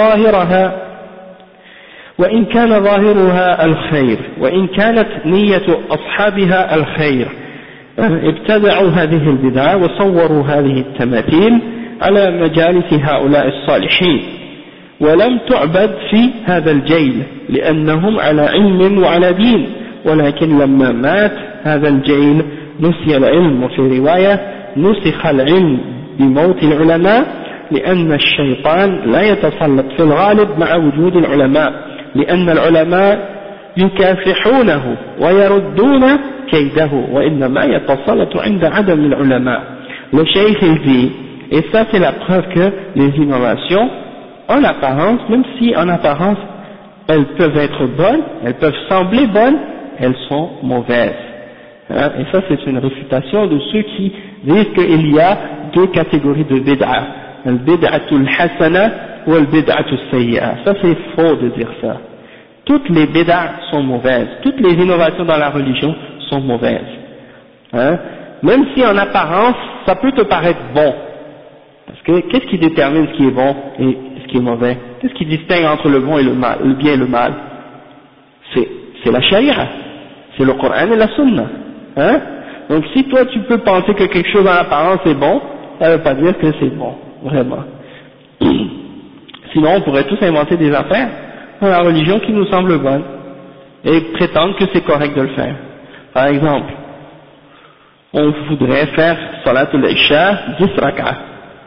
كان ظاهرها الخير وإن كانت نية أصحابها الخير. ابتدعوا هذه البدع وصوروا هذه التماثيل على مجالس هؤلاء الصالحين ولم تعبد في هذا الجيل لأنهم على علم وعلى دين، ولكن لما مات هذا الجيل نسي العلم، وفي رواية نسخ العلم بموت العلماء، لأن الشيطان لا يتسلط في الغالب مع وجود العلماء، لأن العلماء يكافحونه ويردون كيده وإنما يتسلط عند عدم العلماء. Le cheikh il dit, et ça c'est la preuve que les innovations en apparence, même si en apparence elles peuvent être bonnes, elles peuvent sembler bonnes, elles sont mauvaises. Hein? Et ça c'est une réfutation de ceux qui disent qu'il y a deux catégories de bid'a, al bid'atul hasana ou al bid'atul sayyi'a. Ça c'est faux de dire ça. Toutes les bid'a sont mauvaises, toutes les innovations dans la religion sont mauvaises. Hein? Même si en apparence ça peut te paraître bon, parce que qu'est-ce qui détermine ce qui est bon et ce qui est mauvais? Qu'est-ce qui distingue entre le bon et le mal, le bien et le mal? C'est la charia, c'est le Coran et la Sunna. Hein? Donc si toi tu peux penser que quelque chose en apparence est bon, ça ne veut pas dire que c'est bon, vraiment. Sinon on pourrait tous inventer des affaires dans la religion qui nous semblent bonnes et prétendre que c'est correct de le faire. Par exemple, on voudrait faire Salatul Isha 10 rak'ah.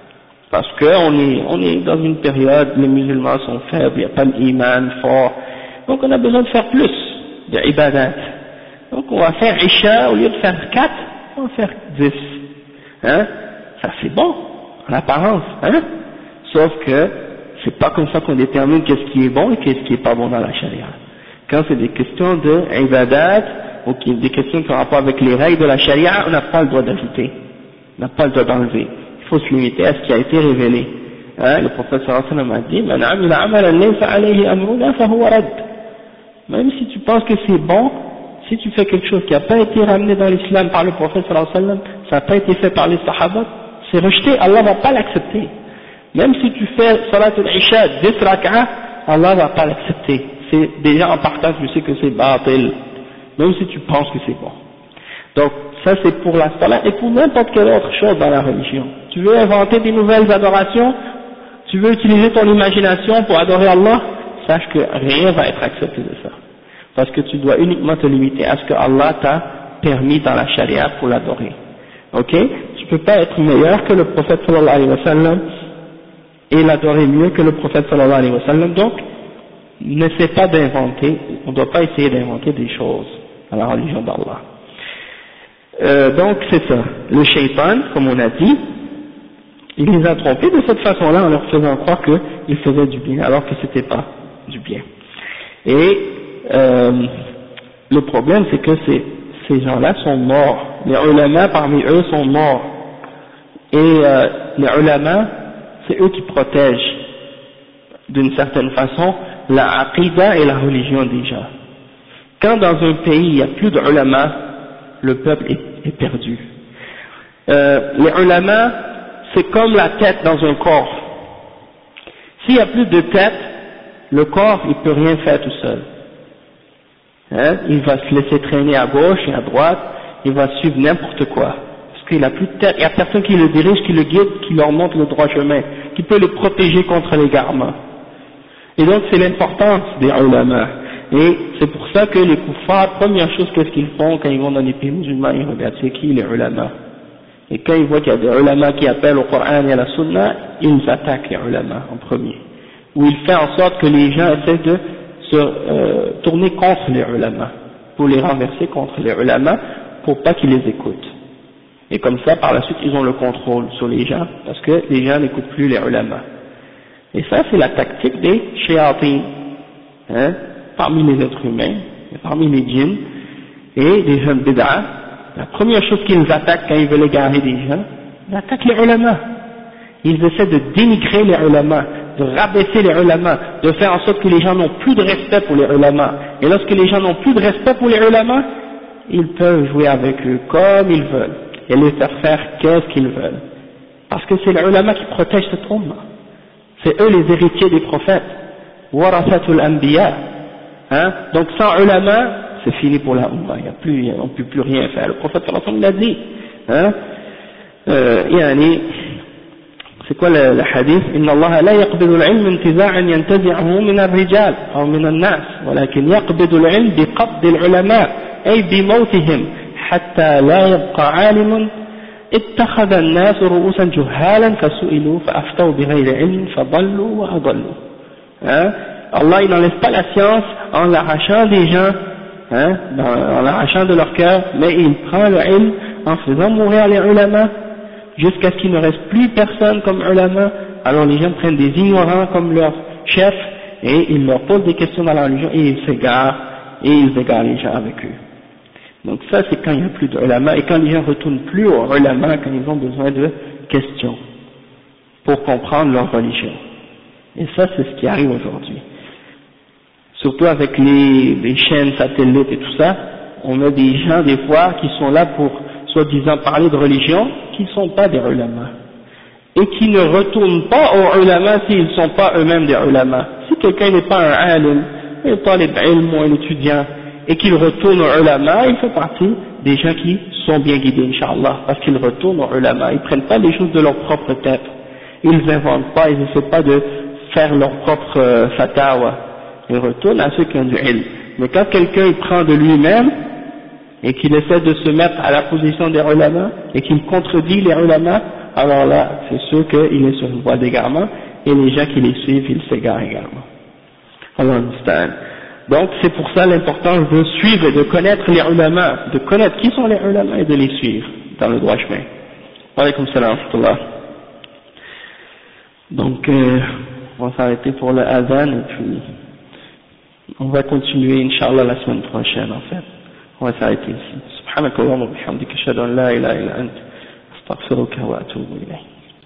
Parce que on est dans une période, les musulmans sont faibles, il n'y a pas l'iman fort, donc on a besoin de faire plus de ibadat. Donc on va faire Isha, au lieu de faire 4, on va faire 10. Hein? Ça c'est bon, en apparence, hein? Sauf que c'est pas comme ça qu'on détermine qu'est-ce qui est bon et qu'est-ce qui est pas bon dans la charia. Quand c'est des questions de ibadat, ou des questions qui ont rapport avec les règles de la charia, on n'a pas le droit d'ajouter, on n'a pas le droit d'enlever. Il faut se limiter à ce qui a été révélé. Hein? Le prophète sallallahu alayhi wa sallam a dit, Man amila amalan laysa alayhi amruna fahuwa radd. Même si tu penses que c'est bon, si tu fais quelque chose qui n'a pas été ramené dans l'islam par le prophète sallallahu alayhi wa sallam, ça n'a pas été fait par les sahaba, c'est rejeté, Allah ne va pas l'accepter. Même si tu fais salat al-isha 10 rak'ah, Allah ne va pas l'accepter. C'est déjà en partant, tu sais que c'est batil, même si tu penses que c'est bon. Donc ça c'est pour la salat et pour n'importe quelle autre chose dans la religion. Tu veux inventer des nouvelles adorations, tu veux utiliser ton imagination pour adorer Allah, sache que rien va être accepté de ça. Parce que tu dois uniquement te limiter à ce que Allah t'a permis dans la charia pour l'adorer. Ok? Tu peux pas être meilleur que le prophète sallallahu alayhi wa sallam et l'adorer mieux que le prophète sallallahu alayhi wa sallam. Donc, n'essaie pas d'inventer, on ne doit pas essayer d'inventer des choses dans la religion d'Allah. Donc c'est ça, le shaitan, comme on a dit, il les a trompés de cette façon-là en leur faisant croire qu'ils faisaient du bien, alors que c'était pas du bien. Et le problème c'est que ces gens-là sont morts, les ulama parmi eux sont morts, et les ulama, c'est eux qui protègent d'une certaine façon la aqidah et la religion déjà. Quand dans un pays il n'y a plus de ulama, le peuple est perdu. Les ulama, c'est comme la tête dans un corps. S'il n'y a plus de tête, le corps il peut rien faire tout seul. Hein? Il va se laisser traîner à gauche et à droite, il va suivre n'importe quoi. Parce qu'il n'a plus de tête, il n'y a personne qui le dirige, qui le guide, qui leur montre le droit chemin, qui peut les protéger contre l'égarement. Et donc c'est l'importance des ulama. Et c'est pour ça que les kuffars, première chose qu'est-ce qu'ils font quand ils vont dans les pays musulmans, ils regardent c'est qui les ulama. Et quand ils voient qu'il y a des ulama qui appellent au Coran et à la Sunna, ils attaquent les ulama en premier. Ou ils font en sorte que les gens essaient de se tourner contre les ulama, pour les renverser contre les ulama, pour pas qu'ils les écoutent. Et comme ça, par la suite, ils ont le contrôle sur les gens, parce que les gens n'écoutent plus les ulama. Et ça, c'est la tactique des shayatin, hein, parmi les êtres humains, parmi les djinns, et des jeunes bid'a. La première chose qu'ils attaquent quand ils veulent égarer des gens, ils attaquent les ulama. Ils essaient de dénigrer les ulama, de rabaisser les ulama, de faire en sorte que les gens n'ont plus de respect pour les ulama. Et lorsque les gens n'ont plus de respect pour les ulama, ils peuvent jouer avec eux comme ils veulent, et les faire qu'est-ce qu'ils veulent. Parce que c'est les ulama qui protègent cette umma. C'est eux les héritiers des prophètes. Warathatul anbiya. Hein? Donc sans ulama, c'est fini pour la umma, on ne peut plus rien faire. Le prophète sallallahu alayhi wa sallam l'a dit. Hein? Yani, c'est quoi le hadith? Inna Allah la yaqbidu al-ilm intiza'an yantazi'ahu min al-rijal ou min al-nas, walakin yaqbidu al-ilm biqabd al-ulama ay bimawtihim hatta la yabqa 'alimun اتخذ الناس رؤوسا جهالا فسئلوا فأفتوا بغير علم فضلوا وأضلوا. Hein? Allah il n'enlève pas la science en l'arrachant des gens, hein, en l'arrachant de leur cœur, mais il prend le ilm en faisant mourir les ulama jusqu'à ce qu'il ne reste plus personne comme ulama. Alors les gens prennent des ignorants comme leur chef et ils leur posent des questions dans la religion et ils s'égarent les gens avec eux. Donc ça c'est quand il n'y a plus d'ulama et quand les gens ne retournent plus aux ulama quand ils ont besoin de questions pour comprendre leur religion. Et ça c'est ce qui arrive aujourd'hui. Surtout avec les chaînes satellites et tout ça, on a des gens des fois qui sont là pour soi-disant parler de religion, qui ne sont pas des ulama. Et qui ne retournent pas aux ulama s'ils ne sont pas eux-mêmes des ulama. Si quelqu'un n'est pas un alim, un talib ilm ou un étudiant, et qu'il retourne aux ulama, il fait partie des gens qui sont bien guidés, Inch'Allah, parce qu'ils retournent aux ulama, ils ne prennent pas les choses de leur propre tête, ils n'inventent pas, ils n'essaient pas de faire leur propre fatawa, ils retournent à ceux qui ont du ilm. Mais quand quelqu'un il prend de lui-même, et qu'il essaie de se mettre à la position des ulama, et qu'il contredit les ulama, alors là, c'est sûr qu'il est sur une voie d'égarement, et les gens qui les suivent, ils s'égarent également. Allah understand. Donc, c'est pour ça l'importance de suivre et de connaître les ulama, de connaître qui sont les ulama et de les suivre dans le droit chemin. Wa alaykum salam wa rahmatullah. Donc, on va s'arrêter pour le adhan et puis on va continuer, Inch'Allah, la semaine prochaine, en fait. On va s'arrêter ici. Subhanakallahumma wa bihamdika ashhadu an la ilaha illa anta astaghfiruka wa atubu ilayk.